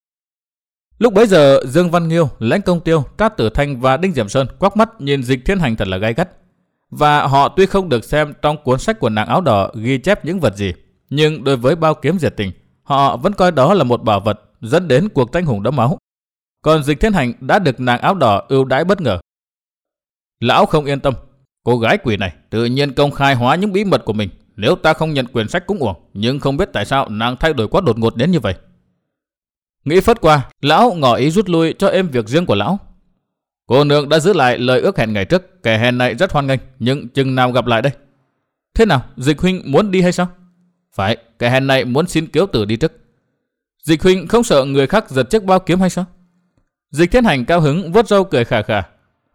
Lúc bấy giờ Dương Văn Nghiêu, Lãnh Công Tiêu, Trác Tử Thanh và Đinh Diệm Sơn quắc mắt nhìn Dịch Thiên Hành thật là gay gắt. Và họ tuy không được xem trong cuốn sách của nàng áo đỏ ghi chép những vật gì, nhưng đối với bao kiếm diệt tình, họ vẫn coi đó là một bảo vật dẫn đến cuộc tranh hùng đẫm máu. Còn Dịch Thiên Hành đã được nàng áo đỏ ưu đãi bất ngờ. Lão không yên tâm, cô gái quỷ này tự nhiên công khai hóa những bí mật của mình. Nếu ta không nhận quyển sách cũng uổng, nhưng không biết tại sao nàng thay đổi quá đột ngột đến như vậy. Nghĩ phất qua, lão ngỏ ý rút lui cho êm việc riêng của lão. Cô nương đã giữ lại lời ước hẹn ngày trước, kẻ hèn này rất hoan nghênh, nhưng chừng nào gặp lại đây? Thế nào, Dịch huynh muốn đi hay sao? Phải, kẻ hèn này muốn xin kiếu tử đi trước. Dịch huynh không sợ người khác giật chiếc bao kiếm hay sao? Dịch Thiên Hành cao hứng vuốt râu cười khà khà.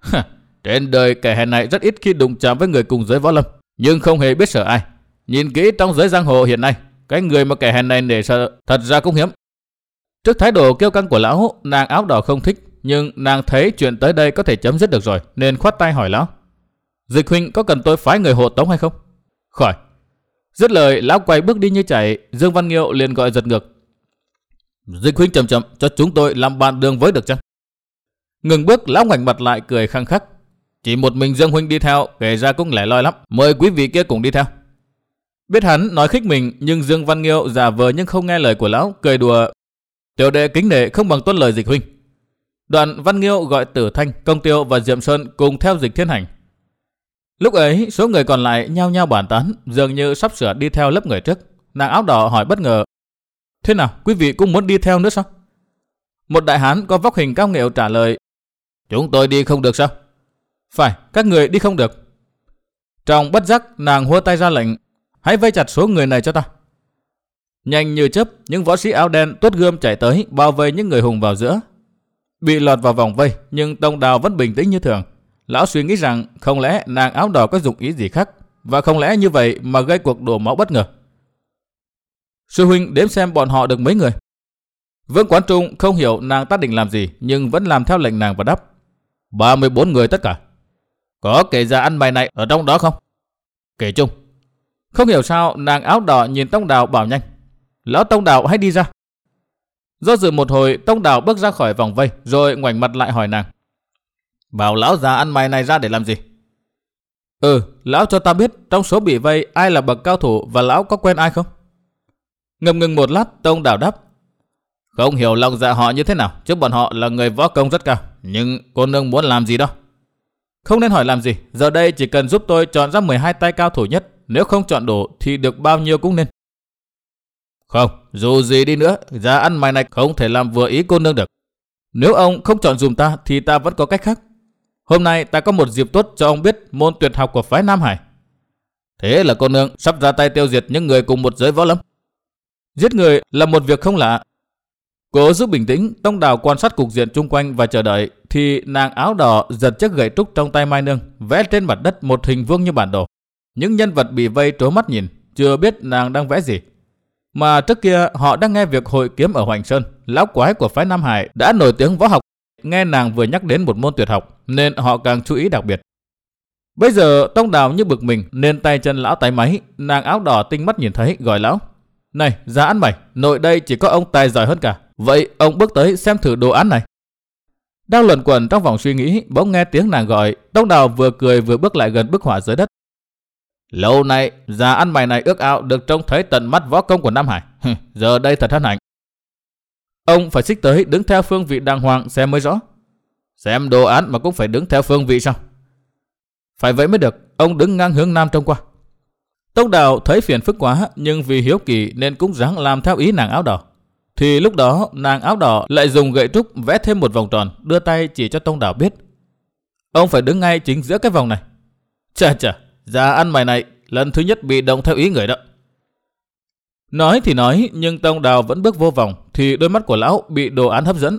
Trên đời kẻ hèn này rất ít khi đụng chạm với người cùng giới võ lâm, nhưng không hề biết sợ ai. Nhìn kỹ trong giới giang hồ hiện nay, cái người mà kẻ hèn này nể sợ thật ra cũng hiếm. Trước thái độ kiêu căng của lão, nàng áo đỏ không thích, nhưng nàng thấy chuyện tới đây có thể chấm dứt được rồi, nên khoát tay hỏi lão. Dịch huynh có cần tôi phái người hộ tống hay không? Khỏi. Dứt lời, lão quay bước đi như chạy. Dương Văn Nghiêu liền gọi giật ngược. Dịch huynh chậm chậm cho chúng tôi làm bạn đường với được chăng? Ngừng bước, lão ngoảnh mặt lại cười khăng khắc. Chỉ một mình Dương huynh đi theo, kể ra cũng lẻ loi lắm. Mời quý vị kia cùng đi theo. Biết hắn nói khích mình, nhưng Dương Văn Nghiêu giả vờ nhưng không nghe lời của lão, cười đùa. Tiểu đệ kính nể không bằng tuân lời Dịch huynh. Đoạn Văn Nghiêu gọi Tử Thanh, Công Tiêu và Diệm Sơn cùng theo Dịch Thiên Hành. Lúc ấy số người còn lại nhao nhao bàn tán, dường như sắp sửa đi theo lớp người trước. Nàng áo đỏ hỏi bất ngờ. Thế nào, quý vị cũng muốn đi theo nữa sao? Một đại hán có vóc hình cao nghệu trả lời. Chúng tôi đi không được sao? Phải, các người đi không được. Trong bất giác, nàng hua tay ra lệnh. Hãy vây chặt số người này cho ta. Nhanh như chớp, những võ sĩ áo đen tuốt gươm chạy tới, bao vây những người hùng vào giữa. Bị lọt vào vòng vây, nhưng Tông Đào vẫn bình tĩnh như thường. Lão suy nghĩ rằng không lẽ nàng áo đỏ có dụng ý gì khác, và không lẽ như vậy mà gây cuộc đổ máu bất ngờ. Sư huynh đếm xem bọn họ được mấy người. Vương Quán Trung không hiểu nàng ta định làm gì, nhưng vẫn làm theo lệnh nàng và đáp. ba mươi bốn người tất cả. Có kẻ già ăn mày này ở trong đó không? Kể chung. Không hiểu sao nàng áo đỏ nhìn Tông Đào bảo nhanh. Lão Tông Đào hãy đi ra. Do dự một hồi, Tông Đào bước ra khỏi vòng vây, rồi ngoảnh mặt lại hỏi nàng. Bảo lão già ăn mày này ra để làm gì? Ừ, lão cho ta biết trong số bị vây ai là bậc cao thủ và lão có quen ai không? Ngầm ngừng một lát, Tông Đào đáp. Không hiểu lòng dạ họ như thế nào, chứ bọn họ là người võ công rất cao. Nhưng cô nương muốn làm gì đó? Không nên hỏi làm gì, giờ đây chỉ cần giúp tôi chọn ra mười hai tay cao thủ nhất. Nếu không chọn đủ thì được bao nhiêu cũng nên. Không, dù gì đi nữa, già ăn mày này không thể làm vừa ý cô nương được. Nếu ông không chọn dùm ta thì ta vẫn có cách khác. Hôm nay ta có một dịp tốt cho ông biết môn tuyệt học của phái Nam Hải. Thế là cô nương sắp ra tay tiêu diệt những người cùng một giới võ lâm. Giết người là một việc không lạ. Cố giữ bình tĩnh, Tông Đào quan sát cục diện chung quanh và chờ đợi, thì nàng áo đỏ giật chiếc gậy trúc trong tay Mai Nương, vẽ trên mặt đất một hình vuông như bản đồ. Những nhân vật bị vây trố mắt nhìn, chưa biết nàng đang vẽ gì. Mà trước kia họ đang nghe việc hội kiếm ở Hoành Sơn, lão quái của phái Nam Hải đã nổi tiếng võ học. Nghe nàng vừa nhắc đến một môn tuyệt học, nên họ càng chú ý đặc biệt. Bây giờ Tông Đào như bực mình nên tay chân lão tái máy, nàng áo đỏ tinh mắt nhìn thấy gọi lão: "Này, Già Ăn Mày, nội đây chỉ có ông tài giỏi hơn cả. Vậy ông bước tới xem thử đồ án này." Đang luẩn quẩn trong vòng suy nghĩ, bỗng nghe tiếng nàng gọi. Tông Đào vừa cười vừa bước lại gần bức họa dưới đất. "Lâu nay Già Ăn Mày này ước ao được trông thấy tận mắt võ công của Nam Hải. Giờ đây thật hân hạnh. Ông phải xích tới đứng theo phương vị đàng hoàng xem mới rõ." "Xem đồ án mà cũng phải đứng theo phương vị sao?" "Phải vậy mới được, ông đứng ngang hướng nam trông qua." Tông Đào thấy phiền phức quá, nhưng vì hiếu kỳ nên cũng ráng làm theo ý nàng áo đỏ. Thì lúc đó nàng áo đỏ lại dùng gậy trúc vẽ thêm một vòng tròn, đưa tay chỉ cho Tông Đào biết: "Ông phải đứng ngay chính giữa cái vòng này." "Chà chà, Già Ăn Mày này lần thứ nhất bị động theo ý người đó." Nói thì nói, nhưng Tông Đào vẫn bước vô vòng, thì đôi mắt của lão bị đồ án hấp dẫn.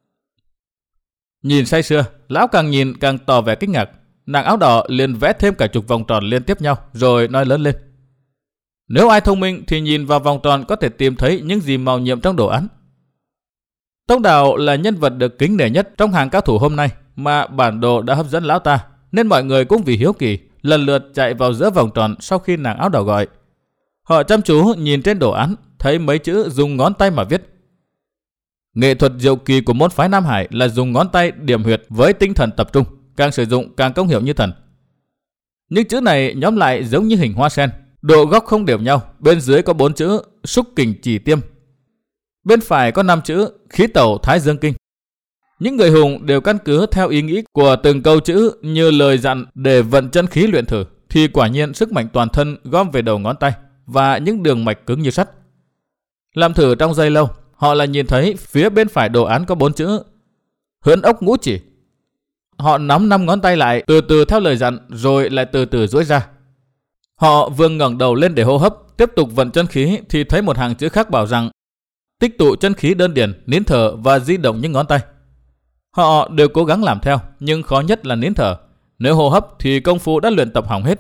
Nhìn say sưa, lão càng nhìn càng tỏ vẻ kinh ngạc. Nàng áo đỏ liền vẽ thêm cả chục vòng tròn liên tiếp nhau, rồi nói lớn lên: "Nếu ai thông minh thì nhìn vào vòng tròn có thể tìm thấy những gì màu nhiệm trong đồ án." Tông Đào là nhân vật được kính nể nhất trong hàng cao thủ hôm nay, mà bản đồ đã hấp dẫn lão ta, nên mọi người cũng vì hiếu kỳ lần lượt chạy vào giữa vòng tròn sau khi nàng áo đỏ gọi. Họ chăm chú nhìn trên đồ án, thấy mấy chữ dùng ngón tay mà viết. Nghệ thuật diệu kỳ của môn phái Nam Hải là dùng ngón tay điểm huyệt với tinh thần tập trung, càng sử dụng càng công hiệu như thần. Những chữ này nhóm lại giống như hình hoa sen, độ góc không đều nhau. Bên dưới có bốn chữ xúc kình chỉ tiêm, bên phải có năm chữ khí tẩu thái dương kinh. Những người hùng đều căn cứ theo ý nghĩ của từng câu chữ như lời dặn để vận chân khí luyện thử, thì quả nhiên sức mạnh toàn thân gom về đầu ngón tay và những đường mạch cứng như sắt. Làm thử trong giây lâu, họ lại nhìn thấy phía bên phải đồ án có bốn chữ hưỡn ốc ngũ chỉ. Họ nắm năm ngón tay lại từ từ theo lời dặn, rồi lại từ từ duỗi ra. Họ vừa ngẩng đầu lên để hô hấp, tiếp tục vận chân khí, thì thấy một hàng chữ khác bảo rằng tích tụ chân khí đơn điển, nín thở và di động những ngón tay. Họ đều cố gắng làm theo, nhưng khó nhất là nín thở. Nếu hô hấp thì công phu đã luyện tập hỏng hết.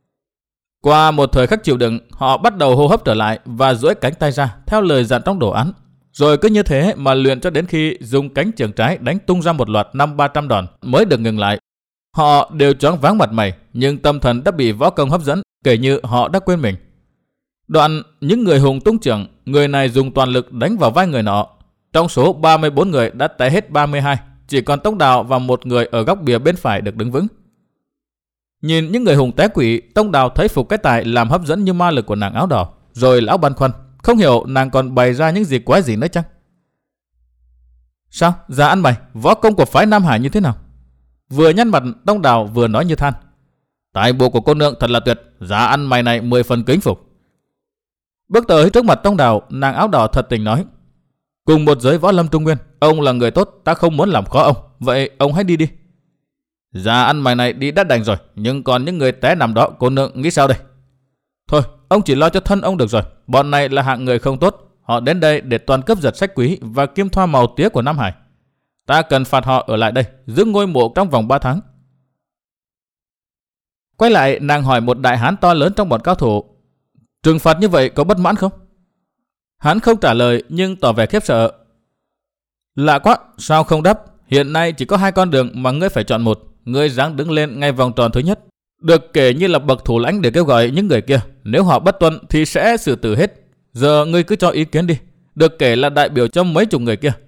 Qua một thời khắc chịu đựng, họ bắt đầu hô hấp trở lại và duỗi cánh tay ra theo lời dặn trong đồ án. Rồi cứ như thế mà luyện cho đến khi dùng cánh chưởng trái đánh tung ra một loạt năm ba trăm đòn mới được ngừng lại. Họ đều choáng váng mặt mày, nhưng tâm thần đã bị võ công hấp dẫn, kể như họ đã quên mình. Đoạn những người hùng tung chưởng, người này dùng toàn lực đánh vào vai người nọ. Trong số ba mươi bốn người đã té hết ba mươi hai, chỉ còn Tông Đào và một người ở góc bìa bên phải được đứng vững. Nhìn những người hùng té quỵ, Tông Đào thấy phục cái tài làm hấp dẫn như ma lực của nàng áo đỏ, rồi lão băn khoăn, không hiểu nàng còn bày ra những gì quái gì nữa chăng? "Sao, Già Ăn Mày, võ công của phái Nam Hải như thế nào?" Vừa nhăn mặt, Tông Đào vừa nói như than: "Tài bộ của cô nương thật là tuyệt, Già Ăn Mày này mười phần kính phục." Bước tới trước mặt Tông Đào, nàng áo đỏ thật tình nói: "Cùng một giới võ lâm Trung Nguyên, ông là người tốt, ta không muốn làm khó ông, vậy ông hãy đi đi." "Già Ăn Mày này đi đã đành rồi, nhưng còn những người té nằm đó, cô nương nghĩ sao đây?" "Thôi, ông chỉ lo cho thân ông được rồi, bọn này là hạng người không tốt, họ đến đây để toàn cướp giật sách quý và kim thoa màu tía của Nam Hải. Ta cần phạt họ ở lại đây, giữ ngôi mộ trong vòng ba tháng. Quay lại, nàng hỏi một đại hán to lớn trong bọn cao thủ: "Trừng phạt như vậy có bất mãn không?" Hắn không trả lời, nhưng tỏ vẻ khiếp sợ. "Lạ quá, sao không đáp? Hiện nay chỉ có hai con đường mà ngươi phải chọn một. Ngươi ráng đứng lên ngay vòng tròn thứ nhất, được kể như là bậc thủ lãnh để kêu gọi những người kia. Nếu họ bất tuân thì sẽ xử tử hết. Giờ ngươi cứ cho ý kiến đi, được kể là đại biểu cho mấy chục người kia."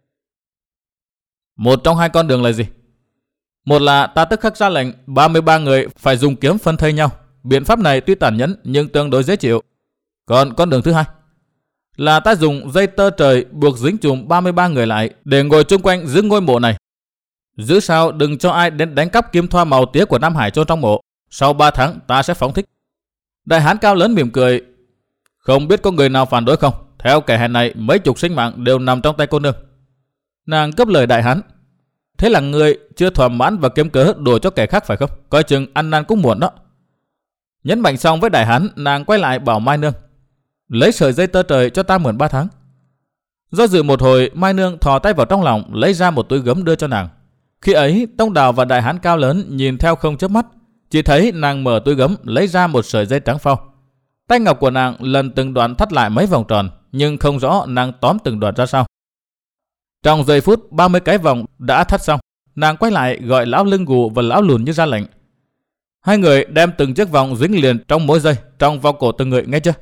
"Một trong hai con đường là gì?" "Một là ta tức khắc ra lệnh ba mươi ba người phải dùng kiếm phân thây nhau. Biện pháp này tuy tàn nhẫn nhưng tương đối dễ chịu. Còn con đường thứ hai là ta dùng dây tơ trời buộc dính chùm ba mươi ba người lại để ngồi chung quanh giữ ngôi mộ này. Giữ sao đừng cho ai đến đánh cắp kim thoa màu tía của Nam Hải chôn trong mộ. Sau ba tháng ta sẽ phóng thích." Đại hán cao lớn mỉm cười: "Không biết có người nào phản đối không? Theo kẻ hèn này, mấy chục sinh mạng đều nằm trong tay cô nương." Nàng cướp lời đại hán: "Thế là người chưa thỏa mãn và kiếm cớ đùa cho kẻ khác phải không? Coi chừng ăn năn cũng muộn đó." Nhấn mạnh xong với đại hán, nàng quay lại bảo Mai Nương: lấy sợi dây tơ trời cho ta mượn ba tháng. Do dự một hồi, Mai Nương thò tay vào trong lòng lấy ra một túi gấm đưa cho nàng. Khi ấy, Tông Đào và đại hán cao lớn nhìn theo không chớp mắt, chỉ thấy nàng mở túi gấm lấy ra một sợi dây trắng phau. Tay ngọc của nàng lần từng đoạn thắt lại mấy vòng tròn, nhưng không rõ nàng tóm từng đoạn ra sao. Trong giây phút ba mươi cái vòng đã thắt xong, nàng quay lại gọi lão Lưng Gù và lão Lùn như ra lệnh. Hai người đem từng chiếc vòng dính liền trong mỗi dây, trong vào cổ từng người, nghe chưa?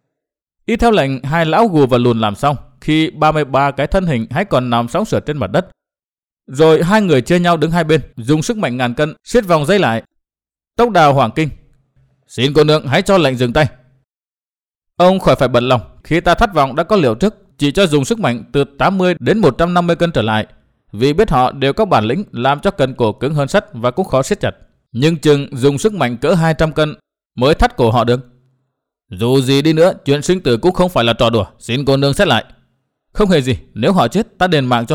Y theo lệnh, hai lão Gù và Lùn làm xong, khi ba mươi ba cái thân hình hãy còn nằm sóng sượt trên mặt đất. Rồi hai người chia nhau đứng hai bên, dùng sức mạnh ngàn cân siết vòng dây lại. Tông Đào hoảng kinh: Xin cô nương hãy cho lệnh dừng tay. Ông khỏi phải bận lòng, khi ta thắt vòng đã có liệu trước, chỉ cho dùng sức mạnh từ tám mươi đến một trăm năm mươi cân trở lại, vì biết họ đều có bản lĩnh làm cho cần cổ cứng hơn sắt và cũng khó siết chặt. Nhưng chừng dùng sức mạnh cỡ hai trăm cân mới thắt cổ họ được. Dù gì đi nữa, chuyện sinh tử cũng không phải là trò đùa, xin cô nương xét lại. Không hề gì, nếu họ chết ta đền mạng cho.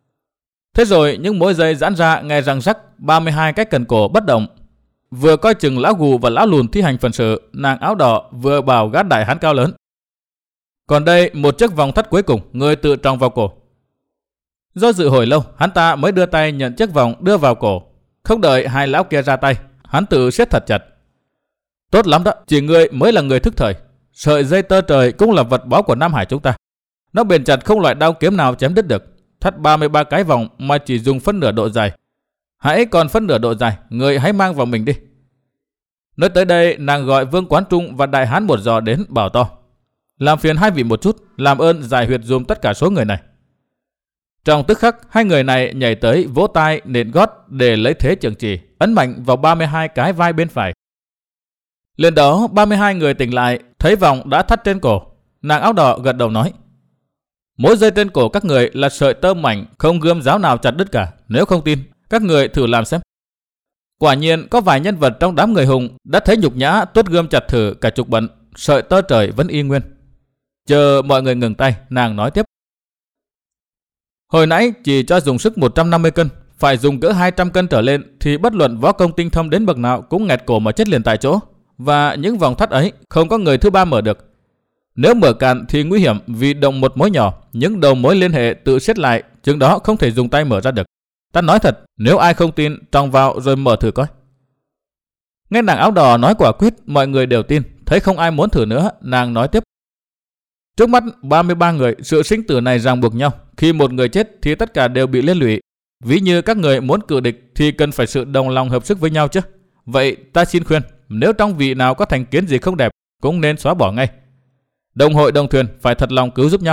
Thế rồi những mối dây giãn ra nghe răng rắc, ba mươi hai cái cần cổ bất động. Vừa coi chừng lão Gù và lão Lùn thi hành phần sự, nàng áo đỏ vừa bảo gã đại hán cao lớn: Còn đây một chiếc vòng thắt cuối cùng, người tự tròng vào cổ. Do dự hồi lâu, hắn ta mới đưa tay nhận chiếc vòng đưa vào cổ. Không đợi hai lão kia ra tay, hắn tự siết thật chặt. Tốt lắm đó, chỉ ngươi mới là người thức thời. Sợi dây tơ trời cũng là vật báu của Nam Hải chúng ta. Nó bền chặt không loại đao kiếm nào chém đứt được. Thắt ba mươi ba cái vòng mà chỉ dùng phân nửa độ dài. Hãy còn phân nửa độ dài, ngươi hãy mang vào mình đi. Nói tới đây, nàng gọi Vương Quán Trung và đại hán một giò đến bảo to: Làm phiền hai vị một chút, làm ơn giải huyệt dùm tất cả số người này. Trong tức khắc, hai người này nhảy tới vỗ tay nện gót để lấy thế trường chỉ, ấn mạnh vào ba mươi hai cái vai bên phải. Lên đó ba mươi hai người tỉnh lại, thấy vòng đã thắt trên cổ. Nàng áo đỏ gật đầu nói: Mỗi dây trên cổ các người là sợi tơ mảnh, không gươm giáo nào chặt đứt cả. Nếu không tin, các người thử làm xem. Quả nhiên có vài nhân vật trong đám người hùng đã thấy nhục nhã tuốt gươm chặt thử cả chục bận, sợi tơ trời vẫn y nguyên. Chờ mọi người ngừng tay, nàng nói tiếp: Hồi nãy chỉ cho dùng sức một trăm năm mươi cân, phải dùng cỡ hai trăm cân trở lên thì bất luận võ công tinh thâm đến bậc nào cũng nghẹt cổ mà chết liền tại chỗ. Và những vòng thắt ấy không có người thứ ba mở được. Nếu mở cạn thì nguy hiểm, vì động một mối nhỏ, những đầu mối liên hệ tự siết lại, chừng đó không thể dùng tay mở ra được. Ta nói thật, nếu ai không tin, tròng vào rồi mở thử coi. Nghe nàng áo đỏ nói quả quyết, mọi người đều tin. Thấy không ai muốn thử nữa, nàng nói tiếp: Trước mắt ba mươi ba người, sự sinh tử này ràng buộc nhau. Khi một người chết thì tất cả đều bị liên lụy. Ví như các người muốn cự địch thì cần phải sự đồng lòng hợp sức với nhau chứ. Vậy ta xin khuyên, nếu trong vị nào có thành kiến gì không đẹp, cũng nên xóa bỏ ngay. Đồng hội đồng thuyền phải thật lòng cứu giúp nhau.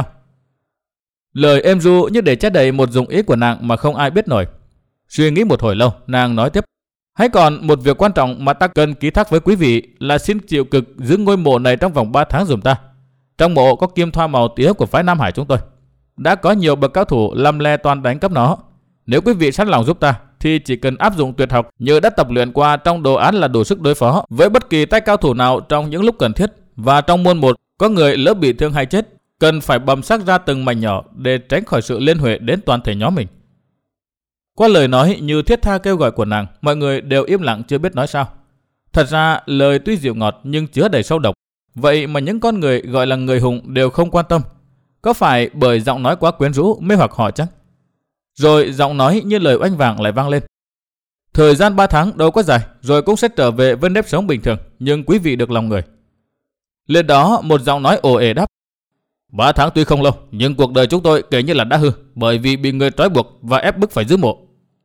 Lời êm ru như để che đậy một dụng ý của nàng mà không ai biết nổi. Suy nghĩ một hồi lâu, nàng nói tiếp: Hãy còn một việc quan trọng mà ta cần ký thác với quý vị là xin chịu cực giữ ngôi mộ này trong vòng ba tháng dùm ta. Trong mộ có kim thoa màu tía của phái Nam Hải chúng tôi. Đã có nhiều bậc cao thủ lăm le toàn đánh cắp nó. Nếu quý vị sẵn lòng giúp ta thì chỉ cần áp dụng tuyệt học như đã tập luyện qua trong đồ án là đủ sức đối phó với bất kỳ tay cao thủ nào trong những lúc cần thiết. Và trong muôn một có người lỡ bị thương hay chết, cần phải bầm xác ra từng mảnh nhỏ để tránh khỏi sự liên huệ đến toàn thể nhóm mình. Qua lời nói như thiết tha kêu gọi của nàng, mọi người đều im lặng chưa biết nói sao. Thật ra lời tuy dịu ngọt nhưng chứa đầy sâu độc. Vậy mà những con người gọi là người hùng đều không quan tâm. Có phải bởi giọng nói quá quyến rũ mê hoặc họ chăng? Rồi giọng nói như lời oanh vàng lại vang lên: Thời gian ba tháng đâu có dài, rồi cũng sẽ trở về với nếp sống bình thường, nhưng quý vị được lòng người. Lên đó một giọng nói ồ ề đáp: Ba tháng tuy không lâu, nhưng cuộc đời chúng tôi kể như là đã hư, bởi vì bị người trói buộc và ép bức phải giữ mộ.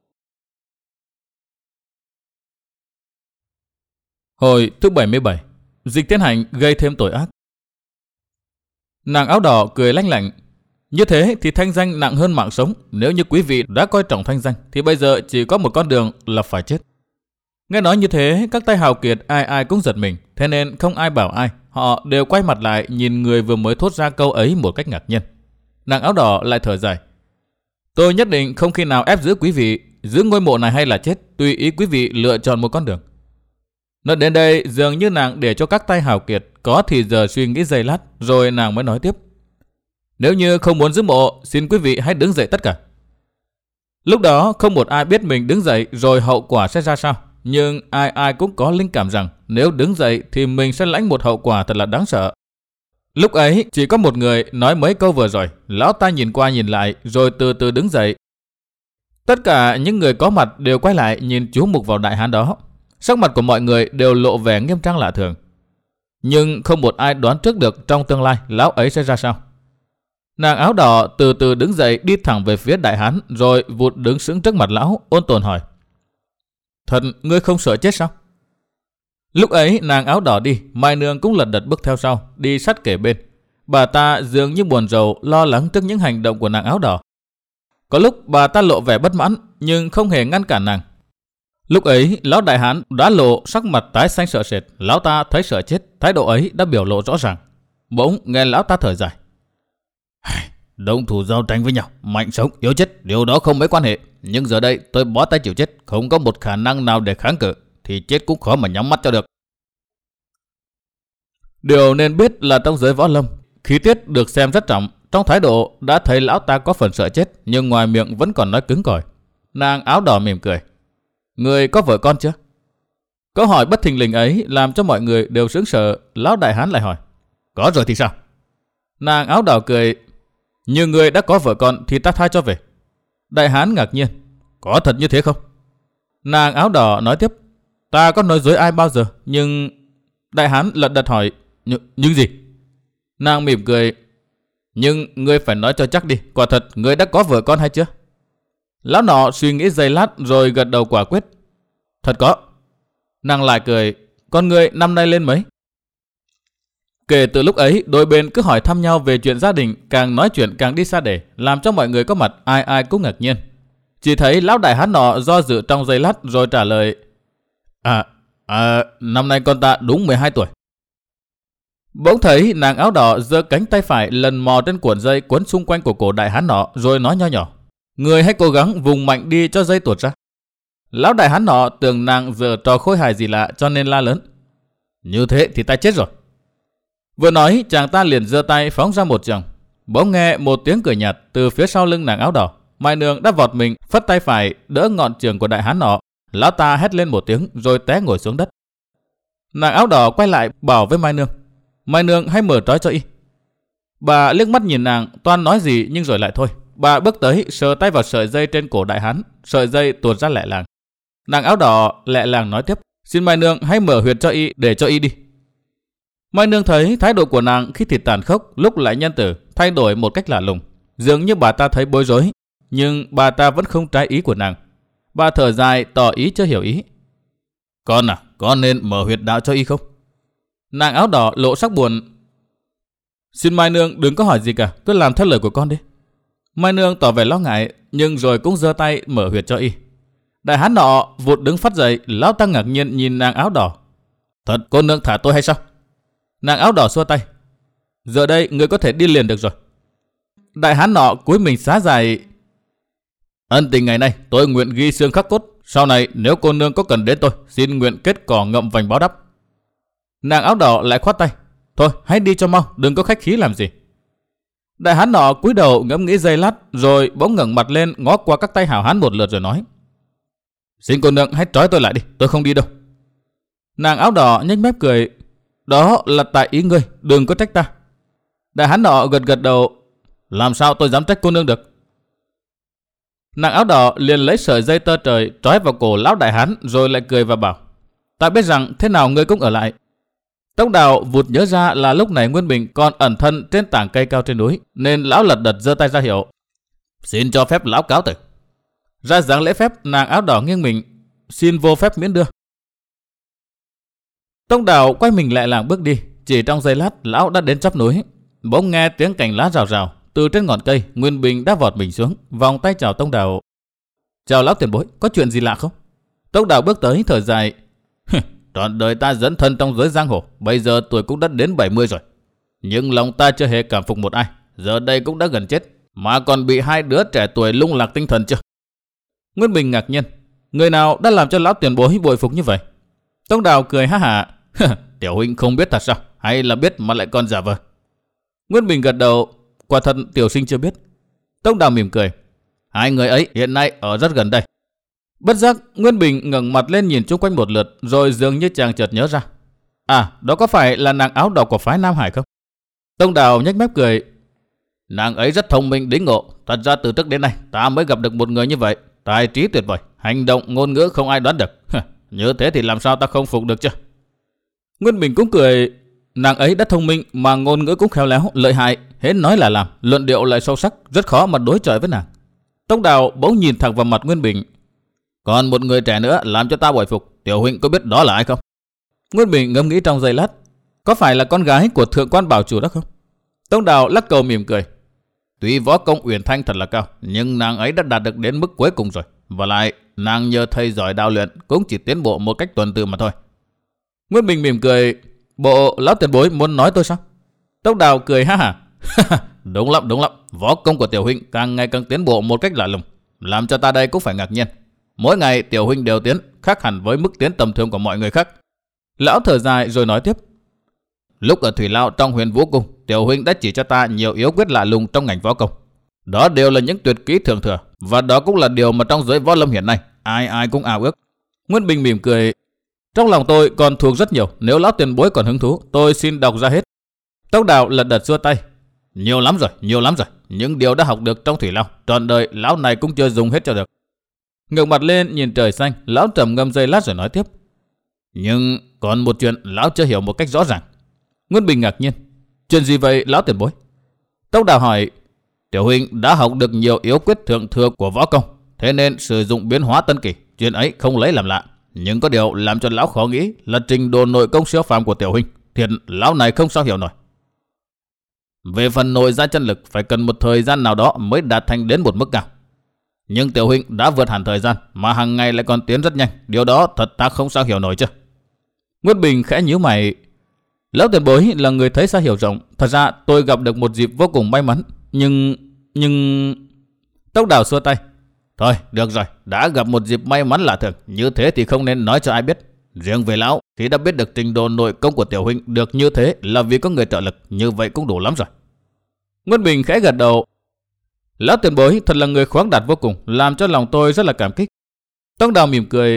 Hồi thứ bảy mươi bảy, Dịch Thiên Hành gây thêm tội ác. Nàng áo đỏ cười lanh lảnh: Như thế thì thanh danh nặng hơn mạng sống. Nếu như quý vị đã coi trọng thanh danh thì bây giờ chỉ có một con đường là phải chết. Nghe nói như thế, các tay hào kiệt ai ai cũng giật mình. Thế nên không ai bảo ai, họ đều quay mặt lại nhìn người vừa mới thốt ra câu ấy một cách ngạc nhiên. Nàng áo đỏ lại thở dài: Tôi nhất định không khi nào ép giữ quý vị. Giữ ngôi mộ này hay là chết, tùy ý quý vị lựa chọn một con đường. Nói đến đây, dường như nàng để cho các tay hào kiệt có thì giờ suy nghĩ giây lát, rồi nàng mới nói tiếp: Nếu như không muốn giữ mộ, xin quý vị hãy đứng dậy tất cả. Lúc đó không một ai biết mình đứng dậy rồi hậu quả sẽ ra sao. Nhưng ai ai cũng có linh cảm rằng nếu đứng dậy thì mình sẽ lãnh một hậu quả thật là đáng sợ. Lúc ấy chỉ có một người nói mấy câu vừa rồi, lão ta nhìn qua nhìn lại rồi từ từ đứng dậy. Tất cả những người có mặt đều quay lại nhìn chú mục vào đại hán đó. Sắc mặt của mọi người đều lộ vẻ nghiêm trang lạ thường. Nhưng không một ai đoán trước được trong tương lai lão ấy sẽ ra sao. Nàng áo đỏ từ từ đứng dậy đi thẳng về phía đại hán rồi vụt đứng sững trước mặt lão, ôn tồn hỏi. Thật ngươi không sợ chết sao? Lúc ấy nàng áo đỏ đi, Mai Nương cũng lật đật bước theo sau, đi sát kề bên. Bà ta dường như buồn rầu, lo lắng trước những hành động của nàng áo đỏ. Có lúc bà ta lộ vẻ bất mãn, nhưng không hề ngăn cản nàng. Lúc ấy lão đại hán đã lộ sắc mặt tái xanh sợ sệt. Lão ta thấy sợ chết, thái độ ấy đã biểu lộ rõ ràng. Bỗng nghe lão ta thở dài. Động thủ giao tranh với nhau, mạnh sống, yếu chết, điều đó không mấy quan hệ. Nhưng giờ đây tôi bó tay chịu chết, không có một khả năng nào để kháng cự, thì chết cũng khó mà nhắm mắt cho được. Điều nên biết là trong giới võ lâm, khí tiết được xem rất trọng. Trong thái độ đã thấy lão ta có phần sợ chết, nhưng ngoài miệng vẫn còn nói cứng cỏi. Nàng áo đỏ mỉm cười. Người có vợ con chưa? Câu hỏi bất thình lình ấy làm cho mọi người đều sững sờ. Lão đại hán lại hỏi. Có rồi thì sao? Nàng áo đỏ cười. Như người đã có vợ con thì ta tha cho về. Đại hán ngạc nhiên. Có thật như thế không? Nàng áo đỏ nói tiếp. Ta có nói dối ai bao giờ, nhưng... Đại hán lật đật hỏi. Nh- nhưng gì? Nàng mỉm cười. Nhưng ngươi phải nói cho chắc đi, quả thật ngươi đã có vợ con hay chưa? Lão nọ suy nghĩ giây lát rồi gật đầu quả quyết. Thật có. Nàng lại cười. Con ngươi năm nay lên mấy? Kể từ lúc ấy, đôi bên cứ hỏi thăm nhau về chuyện gia đình, càng nói chuyện càng đi xa để, làm cho mọi người có mặt ai ai cũng ngạc nhiên. Chỉ thấy lão đại hán nọ do dự trong giây lát rồi trả lời. À, à, năm nay con ta đúng mười hai tuổi. Bỗng thấy nàng áo đỏ giơ cánh tay phải lần mò trên cuộn dây quấn xung quanh của cổ đại hán nọ rồi nói nho nhỏ. Người hãy cố gắng vùng mạnh đi cho dây tuột ra. Lão đại hán nọ tưởng nàng giờ trò khôi hài gì lạ cho nên la lớn. Như thế thì ta chết rồi. Vừa nói chàng ta liền giơ tay phóng ra một trường. Bỗng nghe một tiếng cười nhạt từ phía sau lưng nàng áo đỏ. Mai Nương đã vọt mình phất tay phải đỡ ngọn trường của đại hán nọ. Lão ta hét lên một tiếng rồi té ngồi xuống đất. Nàng áo đỏ quay lại bảo với Mai Nương. Mai Nương hãy mở trói cho y. Bà liếc mắt nhìn nàng toan nói gì nhưng rồi lại thôi. Bà bước tới sờ tay vào sợi dây trên cổ đại hán. Sợi dây tuột ra lẹ làng. Nàng áo đỏ lẹ làng nói tiếp. Xin Mai Nương hãy mở huyệt cho y để cho y đi. Mai Nương thấy thái độ của nàng khi thì tàn khốc lúc lại nhân từ thay đổi một cách lạ lùng. Dường như bà ta thấy bối rối. Nhưng bà ta vẫn không trái ý của nàng. Bà thở dài tỏ ý chưa hiểu ý. Con à, con nên mở huyệt đạo cho y không? Nàng áo đỏ lộ sắc buồn. Xin Mai Nương đừng có hỏi gì cả, cứ làm theo lời của con đi. Mai Nương tỏ vẻ lo ngại, nhưng rồi cũng giơ tay mở huyệt cho y. Đại hán nọ vụt đứng phát dậy, lão ta ngạc nhiên nhìn nàng áo đỏ. Thật cô nương thả tôi hay sao? Nàng áo đỏ xua tay. Giờ đây người có thể đi liền được rồi. Đại hán nọ cúi mình xá dài. Ân tình ngày nay tôi nguyện ghi xương khắc cốt. Sau này nếu cô nương có cần đến tôi, xin nguyện kết cỏ ngậm vành báo đáp. Nàng áo đỏ lại khoát tay. Thôi hãy đi cho mau, đừng có khách khí làm gì. Đại hán nọ cúi đầu ngẫm nghĩ giây lát, rồi bỗng ngẩng mặt lên ngó qua các tay hảo hán một lượt rồi nói. Xin cô nương hãy trói tôi lại đi, tôi không đi đâu. Nàng áo đỏ nhếch mép cười. Đó là tại ý ngươi, đừng có trách ta. Đại hán nọ gật gật đầu. Làm sao tôi dám trách cô nương được? Nàng áo đỏ liền lấy sợi dây tơ trời trói vào cổ lão đại hán rồi lại cười và bảo. Ta biết rằng thế nào ngươi cũng ở lại. Tốc Đào vụt nhớ ra là lúc này Nguyên Bình còn ẩn thân trên tảng cây cao trên núi, nên lão lật đật giơ tay ra hiệu. Xin cho phép lão cáo từ. Ra dáng lễ phép, nàng áo đỏ nghiêng mình. Xin vô phép miễn đưa. Tông Đào quay mình lại làng bước đi. Chỉ trong giây lát lão đã đến chóp núi. Bỗng nghe tiếng cành lá rào rào. Từ trên ngọn cây Nguyên Bình đã vọt mình xuống, vòng tay chào Tông Đào. Chào lão tiền bối, có chuyện gì lạ không? Tông Đào bước tới thở dài. Trọn đời ta dẫn thân trong giới giang hồ, bây giờ tuổi cũng đã đến bảy mươi rồi. Nhưng lòng ta chưa hề cảm phục một ai. Giờ đây cũng đã gần chết, mà còn bị hai đứa trẻ tuổi lung lạc tinh thần chưa? Nguyên Bình ngạc nhiên. Người nào đã làm cho lão tiền bối bội phục như vậy? Tông Đào cười ha hả. Tiểu huynh không biết thật sao? Hay là biết mà lại còn giả vờ? Nguyên Bình gật đầu. Quả thật tiểu sinh chưa biết. Tông Đào mỉm cười. Hai người ấy hiện nay ở rất gần đây. Bất giác Nguyên Bình ngẩng mặt lên nhìn chung quanh một lượt, rồi dường như chàng chợt nhớ ra. À, đó có phải là nàng áo đỏ của phái Nam Hải không? Tông Đào nhếch mép cười. Nàng ấy rất thông minh đĩnh ngộ. Thật ra từ trước đến nay ta mới gặp được một người như vậy. Tài trí tuyệt vời, hành động ngôn ngữ không ai đoán được. Như thế thì làm sao ta không phục được chứ? Nguyên Bình cũng cười. Nàng ấy đã thông minh mà ngôn ngữ cũng khéo léo, lợi hại. Hết nói là làm, luận điệu lại sâu sắc, rất khó mà đối chọi với nàng. Tông Đào bỗng nhìn thẳng vào mặt Nguyên Bình. Còn một người trẻ nữa làm cho ta bội phục. Tiểu huynh có biết đó là ai không? Nguyên Bình ngẫm nghĩ trong giây lát. Có phải là con gái của thượng quan bảo chủ đó không? Tông Đào lắc đầu mỉm cười. Tuy võ công Uyển Thanh thật là cao, nhưng nàng ấy đã đạt được đến mức cuối cùng rồi. Và lại, nàng nhờ thầy giỏi đao luyện cũng chỉ tiến bộ một cách tuần tự mà thôi. Nguyên Bình mỉm cười. Bộ lão tiền bối muốn nói tôi sao? Tông Đào cười ha hả. Đúng lắm, đúng lắm. Võ công của tiểu huynh càng ngày càng tiến bộ một cách lạ lùng, làm cho ta đây cũng phải ngạc nhiên. Mỗi ngày tiểu huynh đều tiến, khác hẳn với mức tiến tầm thường của mọi người khác. Lão thở dài rồi nói tiếp. Lúc ở Thủy Lao trong Huyền Vũ Cung, tiểu huynh đã chỉ cho ta nhiều yếu quyết lạ lùng trong ngành võ công. Đó đều là những tuyệt kỹ thượng thừa, và đó cũng là điều mà trong giới võ lâm hiện nay ai ai cũng ao ước. Nguyên Bình mỉm cười. Trong lòng tôi còn thuộc rất nhiều, nếu lão tiền bối còn hứng thú, tôi xin đọc ra hết. Tông Đào lật đật xua tay. Nhiều lắm rồi, nhiều lắm rồi. Những điều đã học được trong Thủy Lao, trọn đời lão này cũng chưa dùng hết cho được. Ngẩng mặt lên nhìn trời xanh, lão trầm ngâm giây lát rồi nói tiếp. Nhưng còn một chuyện lão chưa hiểu một cách rõ ràng. Nguyên Bình ngạc nhiên. Chuyện gì vậy lão tiền bối? Tông Đào hỏi. Tiểu huynh đã học được nhiều yếu quyết thượng thừa của võ công, thế nên sử dụng biến hóa tân kỳ, chuyện ấy không lấy làm lạ. Nhưng có điều làm cho lão khó nghĩ là trình độ nội công siêu phàm của tiểu huynh. Thiệt lão này không sao hiểu nổi. Về phần nội gia chân lực phải cần một thời gian nào đó mới đạt thành đến một mức cao. Nhưng tiểu huynh đã vượt hẳn thời gian mà hàng ngày lại còn tiến rất nhanh. Điều đó thật ta không sao hiểu nổi chứ. Nguyên Bình khẽ nhíu mày. Lão tiền bối là người thấy xa hiểu rộng. Thật ra tôi gặp được một dịp vô cùng may mắn. Nhưng... nhưng... Tông Đào xua tay. Thôi được rồi, đã gặp một dịp may mắn lạ thường, như thế thì không nên nói cho ai biết. Riêng về lão, khi đã biết được trình độ nội công của tiểu huynh được như thế là vì có người trợ lực, như vậy cũng đủ lắm rồi. Nguyên Bình khẽ gật đầu. Lão tiền bối thật là người khoáng đạt vô cùng, làm cho lòng tôi rất là cảm kích. Tông Đào mỉm cười.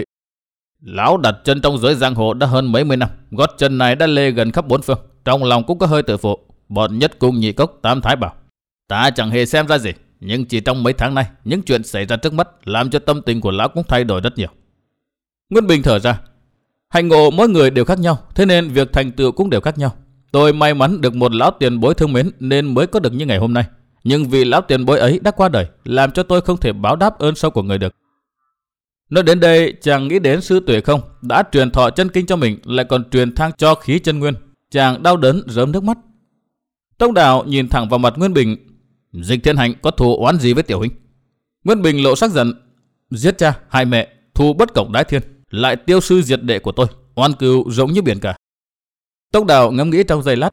Lão đặt chân trong giới giang hồ đã hơn mấy mươi năm, gót chân này đã lê gần khắp bốn phương, trong lòng cũng có hơi tự phụ. Bọn Nhất Cung Nhị Cốc Tam Thái Bảo ta chẳng hề xem ra gì, nhưng chỉ trong mấy tháng nay, những chuyện xảy ra trước mắt làm cho tâm tình của lão cũng thay đổi rất nhiều. Nguyên Bình thở ra. Hạnh ngộ mỗi người đều khác nhau, thế nên việc thành tựu cũng đều khác nhau. Tôi may mắn được một lão tiền bối thương mến nên mới có được như ngày hôm nay. Nhưng vì lão tiền bối ấy đã qua đời, làm cho tôi không thể báo đáp ơn sâu của người được. Nói đến đây, chàng nghĩ đến sư Tuệ Không đã truyền thọ chân kinh cho mình, lại còn truyền thang cho khí chân nguyên. Chàng đau đớn rớm nước mắt. Tông Đào nhìn thẳng vào mặt Nguyên Bình. Dịch Thiên Hành có thù oán gì với tiểu huynh? Nguyên Bình lộ sắc giận. Giết cha, hại mẹ, thù bất cộng đái thiên, lại tiêu sư diệt đệ của tôi, oan cừu rộng như biển cả. Tông Đào ngẫm nghĩ trong giây lát.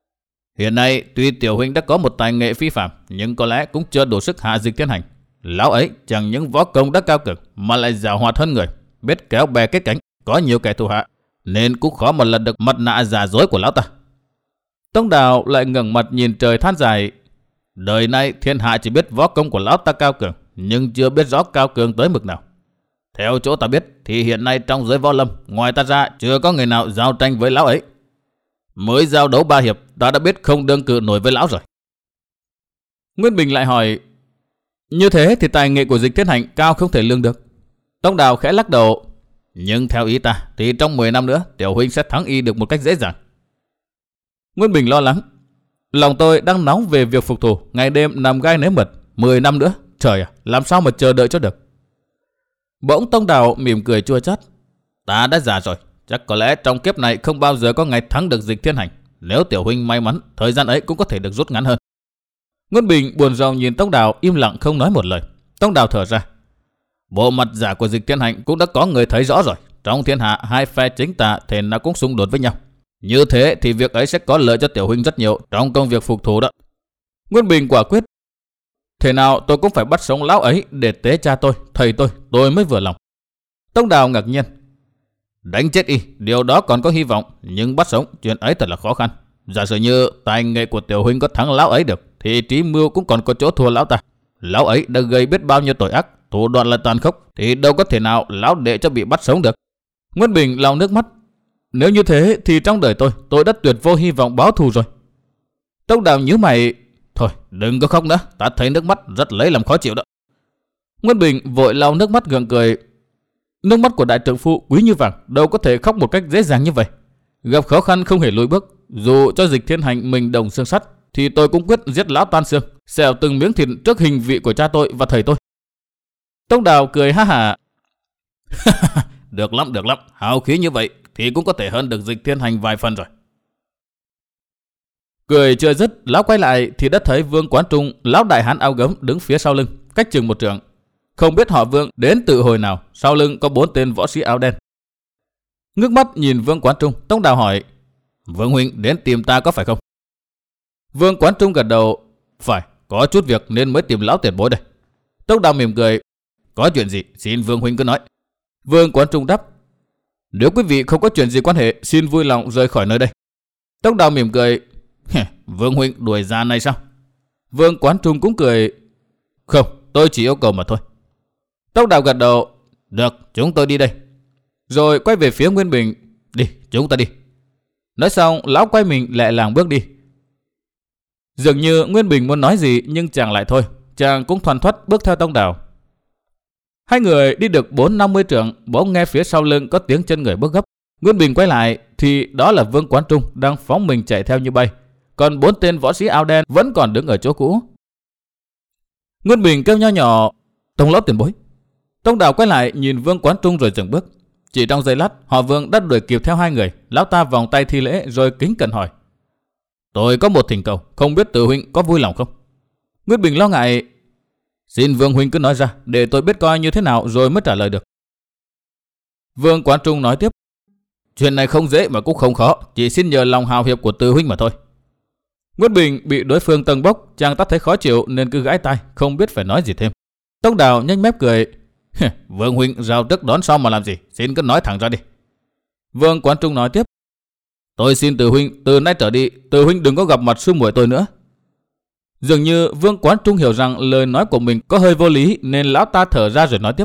Hiện nay tuy tiểu huynh đã có một tài nghệ phi phàm, nhưng có lẽ cũng chưa đủ sức hạ Dịch Thiên Hành. Lão ấy chẳng những võ công đã cao cường mà lại giàu hoạt hơn người, biết kéo bè kết cánh, có nhiều kẻ thù hạ, nên cũng khó mà lật được mặt nạ giả dối của lão ta. Tông Đào lại ngẩng mặt nhìn trời than dài. Đời nay thiên hạ chỉ biết võ công của lão ta cao cường, nhưng chưa biết rõ cao cường tới mực nào. Theo chỗ ta biết thì hiện nay trong giới võ lâm, ngoài ta ra chưa có người nào giao tranh với lão ấy. Mới giao đấu ba hiệp, ta đã biết không đương cự nổi với lão rồi. Nguyên Bình lại hỏi. Như thế thì tài nghệ của Dịch Thiên Hành cao không thể lường được. Tông Đào khẽ lắc đầu. Nhưng theo ý ta thì trong mười năm nữa tiểu huynh sẽ thắng y được một cách dễ dàng. Nguyên Bình lo lắng. Lòng tôi đang nóng về việc phục thù, ngày đêm nằm gai nếm mật. Mười năm nữa, trời à, làm sao mà chờ đợi cho được. Bỗng Tông Đào mỉm cười chua chát. Ta đã già rồi, chắc có lẽ trong kiếp này không bao giờ có ngày thắng được Dịch Thiên Hành. Nếu tiểu huynh may mắn, thời gian ấy cũng có thể được rút ngắn hơn. Nguyên Bình buồn rầu nhìn Tông Đào, im lặng không nói một lời. Tông Đào thở ra. Bộ mặt giả của Dịch Thiên Hành cũng đã có người thấy rõ rồi. Trong thiên hạ hai phe chính tà thể nào cũng xung đột với nhau. Như thế thì việc ấy sẽ có lợi cho tiểu huynh rất nhiều trong công việc phục thù đó. Nguyên Bình quả quyết. Thế nào tôi cũng phải bắt sống lão ấy để tế cha tôi, thầy tôi, tôi mới vừa lòng. Tông Đào ngạc nhiên. Đánh chết y, điều đó còn có hy vọng, nhưng bắt sống chuyện ấy thật là khó khăn. Giả sử như tài nghệ của tiểu huynh có thắng lão ấy được, thì trí mưu cũng còn có chỗ thua lão ta. Lão ấy đã gây biết bao nhiêu tội ác, thủ đoạn là tàn khốc, thì đâu có thể nào lão đệ cho bị bắt sống được. Nguyên Bình lau nước mắt. Nếu như thế thì trong đời tôi, tôi đã tuyệt vô hy vọng báo thù rồi. Tông Đào nhíu mày. Thôi đừng có khóc nữa, ta thấy nước mắt rất lấy làm khó chịu đó. Nguyên Bình vội lau nước mắt gượng cười. Nước mắt của đại trượng phu quý như vàng, đâu có thể khóc một cách dễ dàng như vậy. Gặp khó khăn không hề lùi bước, dù cho Dịch Thiên Hành mình đồng xương sắt, thì tôi cũng quyết giết lão tan xương, xẻo từng miếng thịt trước hình vị của cha tôi và thầy tôi. Tông Đào cười ha hả. Được lắm, được lắm, hào khí như vậy thì cũng có thể hơn được Dịch Thiên Hành vài phần rồi. Cười chưa dứt, lão quay lại thì đã thấy Vương Quán Trung, lão đại hán áo gấm đứng phía sau lưng, cách chừng một trượng. Không biết họ Vương đến từ hồi nào, sau lưng có bốn tên võ sĩ áo đen. Ngước mắt nhìn Vương Quán Trung, Tông Đào hỏi: Vương huynh đến tìm ta có phải không? Vương Quán Trung gật đầu: Phải, có chút việc nên mới tìm lão tiền bối đây. Tông Đào mỉm cười: Có chuyện gì, xin Vương huynh cứ nói. Vương Quán Trung đáp: Nếu quý vị không có chuyện gì quan hệ, xin vui lòng rời khỏi nơi đây. Tông Đào mỉm cười: Vương huynh đuổi già này sao? Vương Quán Trung cũng cười: Không, tôi chỉ yêu cầu mà thôi. Tông Đào gật đầu: Được, chúng tôi đi đây. Rồi quay về phía Nguyên Bình: Đi, chúng ta đi. Nói xong, lão quay mình lẹ làng bước đi. Dường như Nguyên Bình muốn nói gì nhưng chàng lại thôi, chàng cũng thoăn thoắt bước theo Tông Đào. Hai người đi được bốn năm mươi trượng, bỗng nghe phía sau lưng có tiếng chân người bước gấp. Nguyên Bình quay lại thì đó là Vương Quán Trung đang phóng mình chạy theo như bay, còn bốn tên võ sĩ áo đen vẫn còn đứng ở chỗ cũ. Nguyên Bình kêu nho nhỏ: Tông lão tiền bối. Tông Đào quay lại nhìn Vương Quán Trung rồi dừng bước. Chỉ trong giây lát, họ Vương đã đuổi kịp theo hai người. Lão ta vòng tay thi lễ rồi kính cẩn hỏi: Tôi có một thỉnh cầu, không biết Từ huynh có vui lòng không? Nguyên Bình lo ngại: Xin Vương huynh cứ nói ra, để tôi biết coi như thế nào rồi mới trả lời được. Vương Quán Trung nói tiếp: Chuyện này không dễ mà cũng không khó, chỉ xin nhờ lòng hào hiệp của Từ huynh mà thôi. Nguyên Bình bị đối phương tâng bốc, chàng ta thấy khó chịu nên cứ gãi tai, không biết phải nói gì thêm. Tông Đào nhanh mép cười: Vương huynh rào trước đón sau mà làm gì, xin cứ nói thẳng ra đi. Vương Quán Trung nói tiếp: Tôi xin Từ huynh từ nay trở đi, Từ huynh đừng có gặp mặt sư muội tôi nữa. Dường như Vương Quán Trung hiểu rằng lời nói của mình có hơi vô lý nên lão ta thở ra rồi nói tiếp: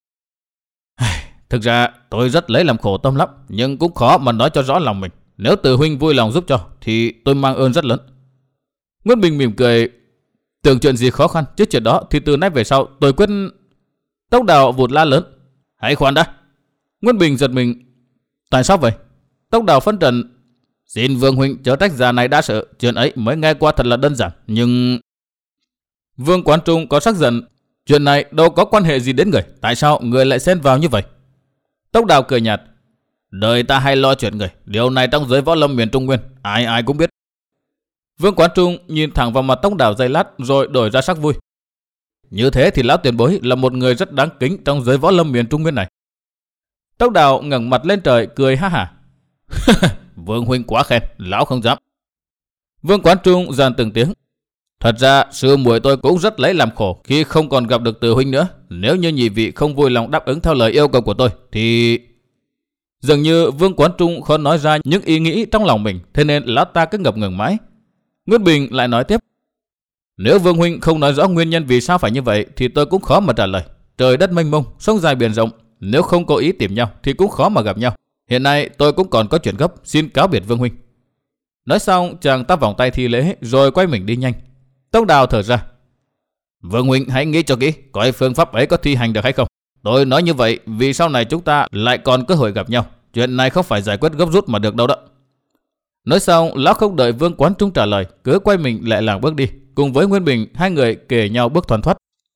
Thực ra tôi rất lấy làm khổ tâm lắm, nhưng cũng khó mà nói cho rõ lòng mình. Nếu Từ huynh vui lòng giúp cho thì tôi mang ơn rất lớn. Nguyên Bình mỉm cười: Tưởng chuyện gì khó khăn, chứ chuyện đó thì từ nay về sau tôi quyết. Tông Đào vụt la lớn: Hãy khoan đã. Nguyên Bình giật mình: Tại sao vậy? Tông Đào phân trần: Xin Vương huynh chớ trách già này đã sợ, chuyện ấy mới nghe qua thật là đơn giản, nhưng... Vương Quán Trung có sắc giận: Chuyện này đâu có quan hệ gì đến người, tại sao người lại xen vào như vậy? Tông Đào cười nhạt: Đời ta hay lo chuyện người, điều này trong giới võ lâm miền Trung Nguyên ai ai cũng biết. Vương Quán Trung nhìn thẳng vào mặt Tông Đào giây lát rồi đổi ra sắc vui: Như thế thì lão tiền bối là một người rất đáng kính trong giới võ lâm miền Trung Nguyên này. Tông Đào ngẩng mặt lên trời cười ha hả: Vương huynh quá khen, lão không dám. Vương Quán Trung dàn từng tiếng: Thật ra sư muội tôi cũng rất lấy làm khổ khi không còn gặp được Từ huynh nữa. Nếu như nhị vị không vui lòng đáp ứng theo lời yêu cầu của tôi thì... Dường như Vương Quán Trung khó nói ra những ý nghĩ trong lòng mình, thế nên lão ta cứ ngập ngừng mãi. Nguyên Bình lại nói tiếp: Nếu Vương huynh không nói rõ nguyên nhân vì sao phải như vậy thì tôi cũng khó mà trả lời. Trời đất mênh mông, sông dài biển rộng, nếu không có ý tìm nhau thì cũng khó mà gặp nhau. Hiện nay tôi cũng còn có chuyện gấp, xin cáo biệt Vương huynh. Nói xong chàng ta vòng tay thi lễ rồi quay mình đi nhanh. Tông Đào thở ra: Vương huynh hãy nghĩ cho kỹ, coi phương pháp ấy có thi hành được hay không. Tôi nói như vậy vì sau này chúng ta lại còn cơ hội gặp nhau. Chuyện này không phải giải quyết gấp rút mà được đâu đó. Nói xong lão không đợi Vương Quán Trung trả lời, cứ quay mình lại làng bước đi. Cùng với Nguyên Bình, hai người kề nhau bước thoăn thoắt.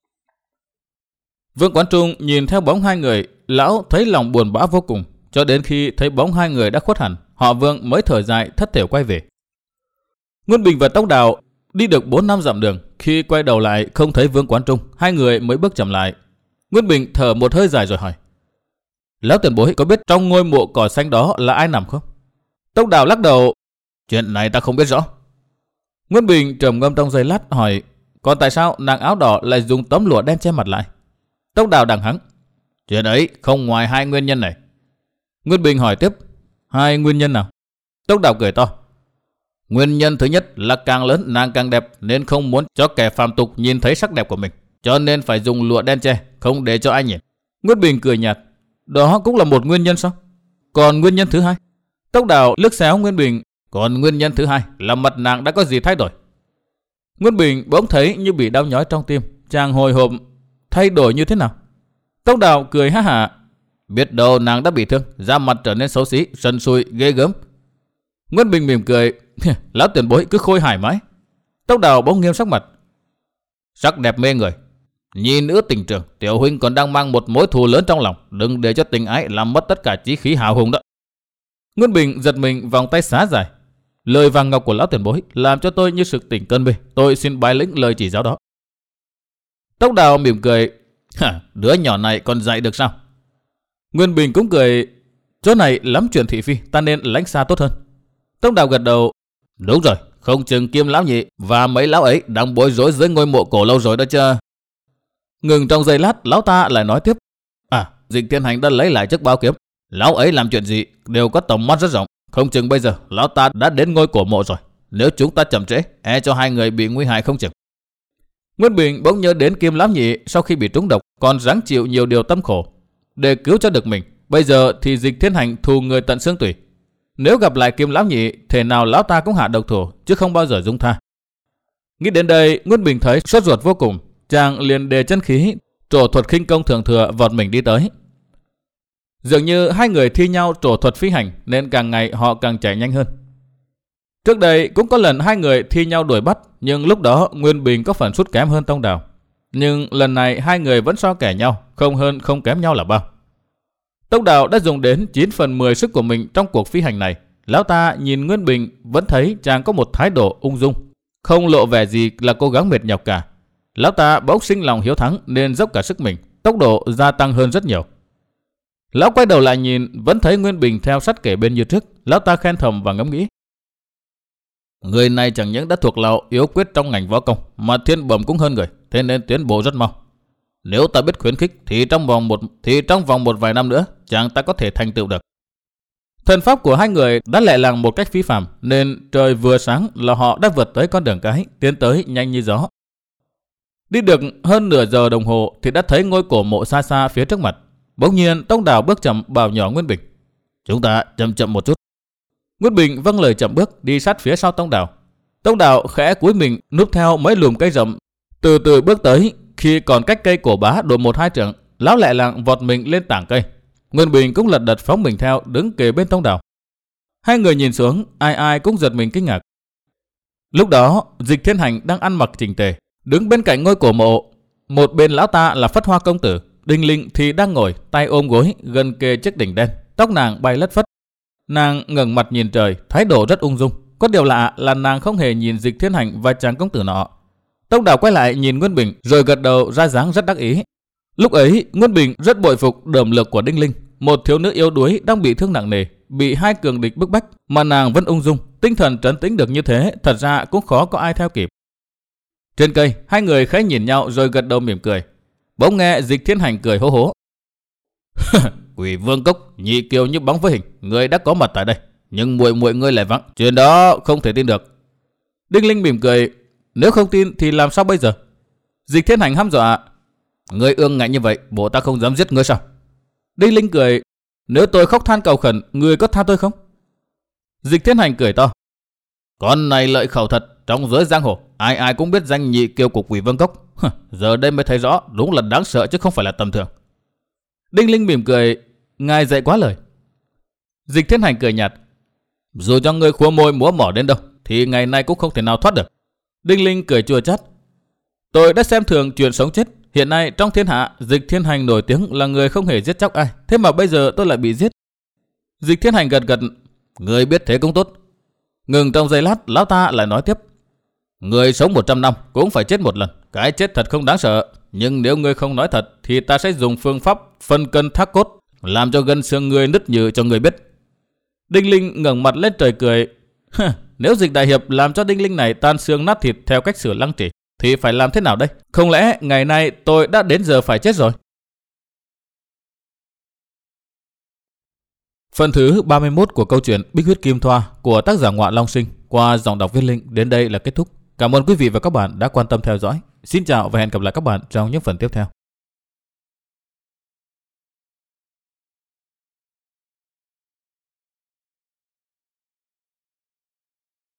Vương Quán Trung nhìn theo bóng hai người, lão thấy lòng buồn bã vô cùng. Cho đến khi thấy bóng hai người đã khuất hẳn, họ Vương mới thở dài thất thểu quay về. Nguyên Bình và Tông Đào đi được bốn năm dặm đường, khi quay đầu lại không thấy Vương Quán Trung, hai người mới bước chậm lại. Nguyên Bình thở một hơi dài rồi hỏi: Lão tiền bối có biết trong ngôi mộ cỏ xanh đó là ai nằm không? Tông Đào lắc đầu: Chuyện này ta không biết rõ. Nguyên Bình trầm ngâm trong giây lát hỏi: Còn tại sao nàng áo đỏ lại dùng tấm lụa đen che mặt lại? Tông Đào đằng hắng: Chuyện ấy không ngoài hai nguyên nhân này. Nguyên Bình hỏi tiếp: Hai nguyên nhân nào? Tông Đào cười to: Nguyên nhân thứ nhất là càng lớn nàng càng đẹp, nên không muốn cho kẻ phàm tục nhìn thấy sắc đẹp của mình, cho nên phải dùng lụa đen che, không để cho ai nhìn. Nguyên Bình cười nhạt: Đó cũng là một nguyên nhân sao? Còn nguyên nhân thứ hai? Tông Đào liếc xéo Nguyên Bình: Còn nguyên nhân thứ hai là mặt nàng đã có gì thay đổi? Nguyên Bình bỗng thấy như bị đau nhói trong tim, chàng hồi hộp. Thay đổi như thế nào? Tông Đào cười ha hả. Biết đâu nàng đã bị thương, da mặt trở nên xấu xí, sần sùi, ghê gớm. Nguyên Bình mỉm cười. Lão tiền bối cứ khôi hài mãi. Tông Đào bỗng nghiêm sắc mặt. Sắc đẹp mê người, nhi nữ tình trường, tiểu huynh còn đang mang một mối thù lớn trong lòng, đừng để cho tình ái làm mất tất cả chí khí hào hùng đó. Nguyên Bình giật mình, vòng tay xá dài. Lời vàng ngọc của lão tiền bối làm cho tôi như sực tỉnh cơn mê, tôi xin bái lĩnh lời chỉ giáo đó. Tông Đào mỉm cười. Đứa nhỏ này còn dạy được sao? Nguyên Bình cũng cười. Chỗ này lắm chuyện thị phi, ta nên lánh xa tốt hơn. Tông Đào gật đầu. Đúng rồi, không chừng Kim lão nhị và mấy lão ấy đang bối rối dưới ngôi mộ cổ lâu rồi đó chứ. Ngừng trong giây lát, lão ta lại nói tiếp. À, Dịch Thiên Hành đã lấy lại chiếc bao kiếm. Lão ấy làm chuyện gì đều có tầm mắt rất rộng, không chừng bây giờ lão ta đã đến ngôi cổ mộ rồi. Nếu chúng ta chậm trễ, e cho hai người bị nguy hại không chừng. Nguyên Bình bỗng nhớ đến Kim lão nhị sau khi bị trúng độc còn ráng chịu nhiều điều tâm khổ để cứu cho được mình. Bây giờ thì Dịch Thiên Hành thù người tận xương tủy. Nếu gặp lại Kim lão nhị, thể nào lão ta cũng hạ độc thủ, chứ không bao giờ dung tha. Nghĩ đến đây, Nguyên Bình thấy sốt ruột vô cùng, chàng liền đề chân khí, trổ thuật khinh công thượng thừa vọt mình đi tới. Dường như hai người thi nhau trổ thuật phi hành, nên càng ngày họ càng chạy nhanh hơn. Trước đây cũng có lần hai người thi nhau đuổi bắt, nhưng lúc đó Nguyên Bình có phần sút kém hơn Tông Đào. Nhưng lần này hai người vẫn so kẻ nhau, không hơn không kém nhau là bao. Tông Đào đã dùng đến chín phần mười sức của mình trong cuộc phi hành này. Lão ta nhìn Nguyên Bình vẫn thấy chàng có một thái độ ung dung, không lộ vẻ gì là cố gắng mệt nhọc cả. Lão ta bỗng sinh lòng hiếu thắng nên dốc cả sức mình, tốc độ gia tăng hơn rất nhiều. Lão quay đầu lại nhìn, vẫn thấy Nguyên Bình theo sát kể bên như trước. Lão ta khen thầm và ngẫm nghĩ. Người này chẳng những đã thuộc lào yếu quyết trong ngành võ công, mà thiên bẩm cũng hơn người, thế nên tiến bộ rất mau. Nếu ta biết khuyến khích thì trong vòng một thì trong vòng một vài năm nữa, chàng ta có thể thành tựu được. Thần pháp của hai người đã lẹ làng một cách phi phàm, nên trời vừa sáng là họ đã vượt tới con đường cái, tiến tới nhanh như gió. Đi được hơn nửa giờ đồng hồ thì đã thấy ngôi cổ mộ xa xa phía trước mặt. Bỗng nhiên Tông Đào bước chậm bảo nhỏ Nguyên Bình. Chúng ta chậm chậm một chút. Nguyên Bình vâng lời chậm bước đi sát phía sau Tông Đào. Tông Đào khẽ cúi mình núp theo mấy lùm cây rậm, từ từ bước tới. Khi còn cách cây cổ bá độ một hai trượng, lão lẹ làng vọt mình lên tảng cây. Nguyên Bình cũng lật đật phóng mình theo, đứng kề bên Tông Đào. Hai người nhìn xuống, ai ai cũng giật mình kinh ngạc. Lúc đó Dịch Thiên Hành đang ăn mặc chỉnh tề, đứng bên cạnh ngôi cổ mộ. Một bên lão ta là Phất Hoa công tử, Đinh Linh thì đang ngồi tay ôm gối gần kề chiếc đỉnh đen, tóc nàng bay lất phất. Nàng ngẩng mặt nhìn trời, thái độ rất ung dung. Có điều lạ là nàng không hề nhìn Dịch Thiên Hành và chàng công tử nọ. Tông Đào quay lại nhìn Nguyên Bình rồi gật đầu ra dáng rất đắc ý. Lúc ấy Nguyên Bình rất bội phục đởm lực của Đinh Linh, một thiếu nữ yếu đuối đang bị thương nặng nề, bị hai cường địch bức bách mà nàng vẫn ung dung, tinh thần trấn tĩnh được như thế, thật ra cũng khó có ai theo kịp. Trên cây hai người khẽ nhìn nhau rồi gật đầu mỉm cười. Bỗng nghe Dịch Thiên Hành cười hố hố. Quỷ Vương Cốc, nhị kiều như bóng với hình, người đã có mặt tại đây, nhưng muội muội ngươi lại vắng, chuyện đó không thể tin được. Đinh Linh mỉm cười. Nếu không tin thì làm sao bây giờ? Dịch Thiên Hành hăm dọa. Ngươi ương ngạnh như vậy, bộ ta không dám giết ngươi sao? Đinh Linh cười. Nếu tôi khóc than cầu khẩn, ngươi có tha tôi không? Dịch Thiên Hành cười to. Con này lợi khẩu thật, trong giới giang hồ ai ai cũng biết danh nhị kiều của Quỷ Vương Cốc. Giờ đây mới thấy rõ, đúng là đáng sợ chứ không phải là tầm thường. Đinh Linh mỉm cười. Ngài dạy quá lời. Dịch Thiên Hành cười nhạt. Dù cho ngươi khua môi múa mỏ đến đâu thì ngày nay cũng không thể nào thoát được. Đinh Linh cười chua chát. Tôi đã xem thường chuyện sống chết. Hiện nay trong thiên hạ, Dịch Thiên Hành nổi tiếng là người không hề giết chóc ai, thế mà bây giờ tôi lại bị giết. Dịch Thiên Hành gật gật. Người biết thế cũng tốt. Ngừng trong giây lát, lão ta lại nói tiếp. Người sống một trăm năm cũng phải chết một lần. Cái chết thật không đáng sợ. Nhưng nếu ngươi không nói thật thì ta sẽ dùng phương pháp phân cân thác cốt, làm cho gân xương ngươi nứt nhừ cho người biết. Đinh Linh ngẩng mặt lên trời cười. Nếu Dịch đại hiệp làm cho Đinh Linh này tan xương nát thịt theo cách xử lăng trì thì phải làm thế nào đây? Không lẽ ngày nay tôi đã đến giờ phải chết rồi? Phần thứ ba mươi mốt của câu chuyện Bích Huyết Kim Thoa của tác giả Ngoạ Long Sinh qua giọng đọc Viết Linh đến đây là kết thúc. Cảm ơn quý vị và các bạn đã quan tâm theo dõi. Xin chào và hẹn gặp lại các bạn trong những phần tiếp theo.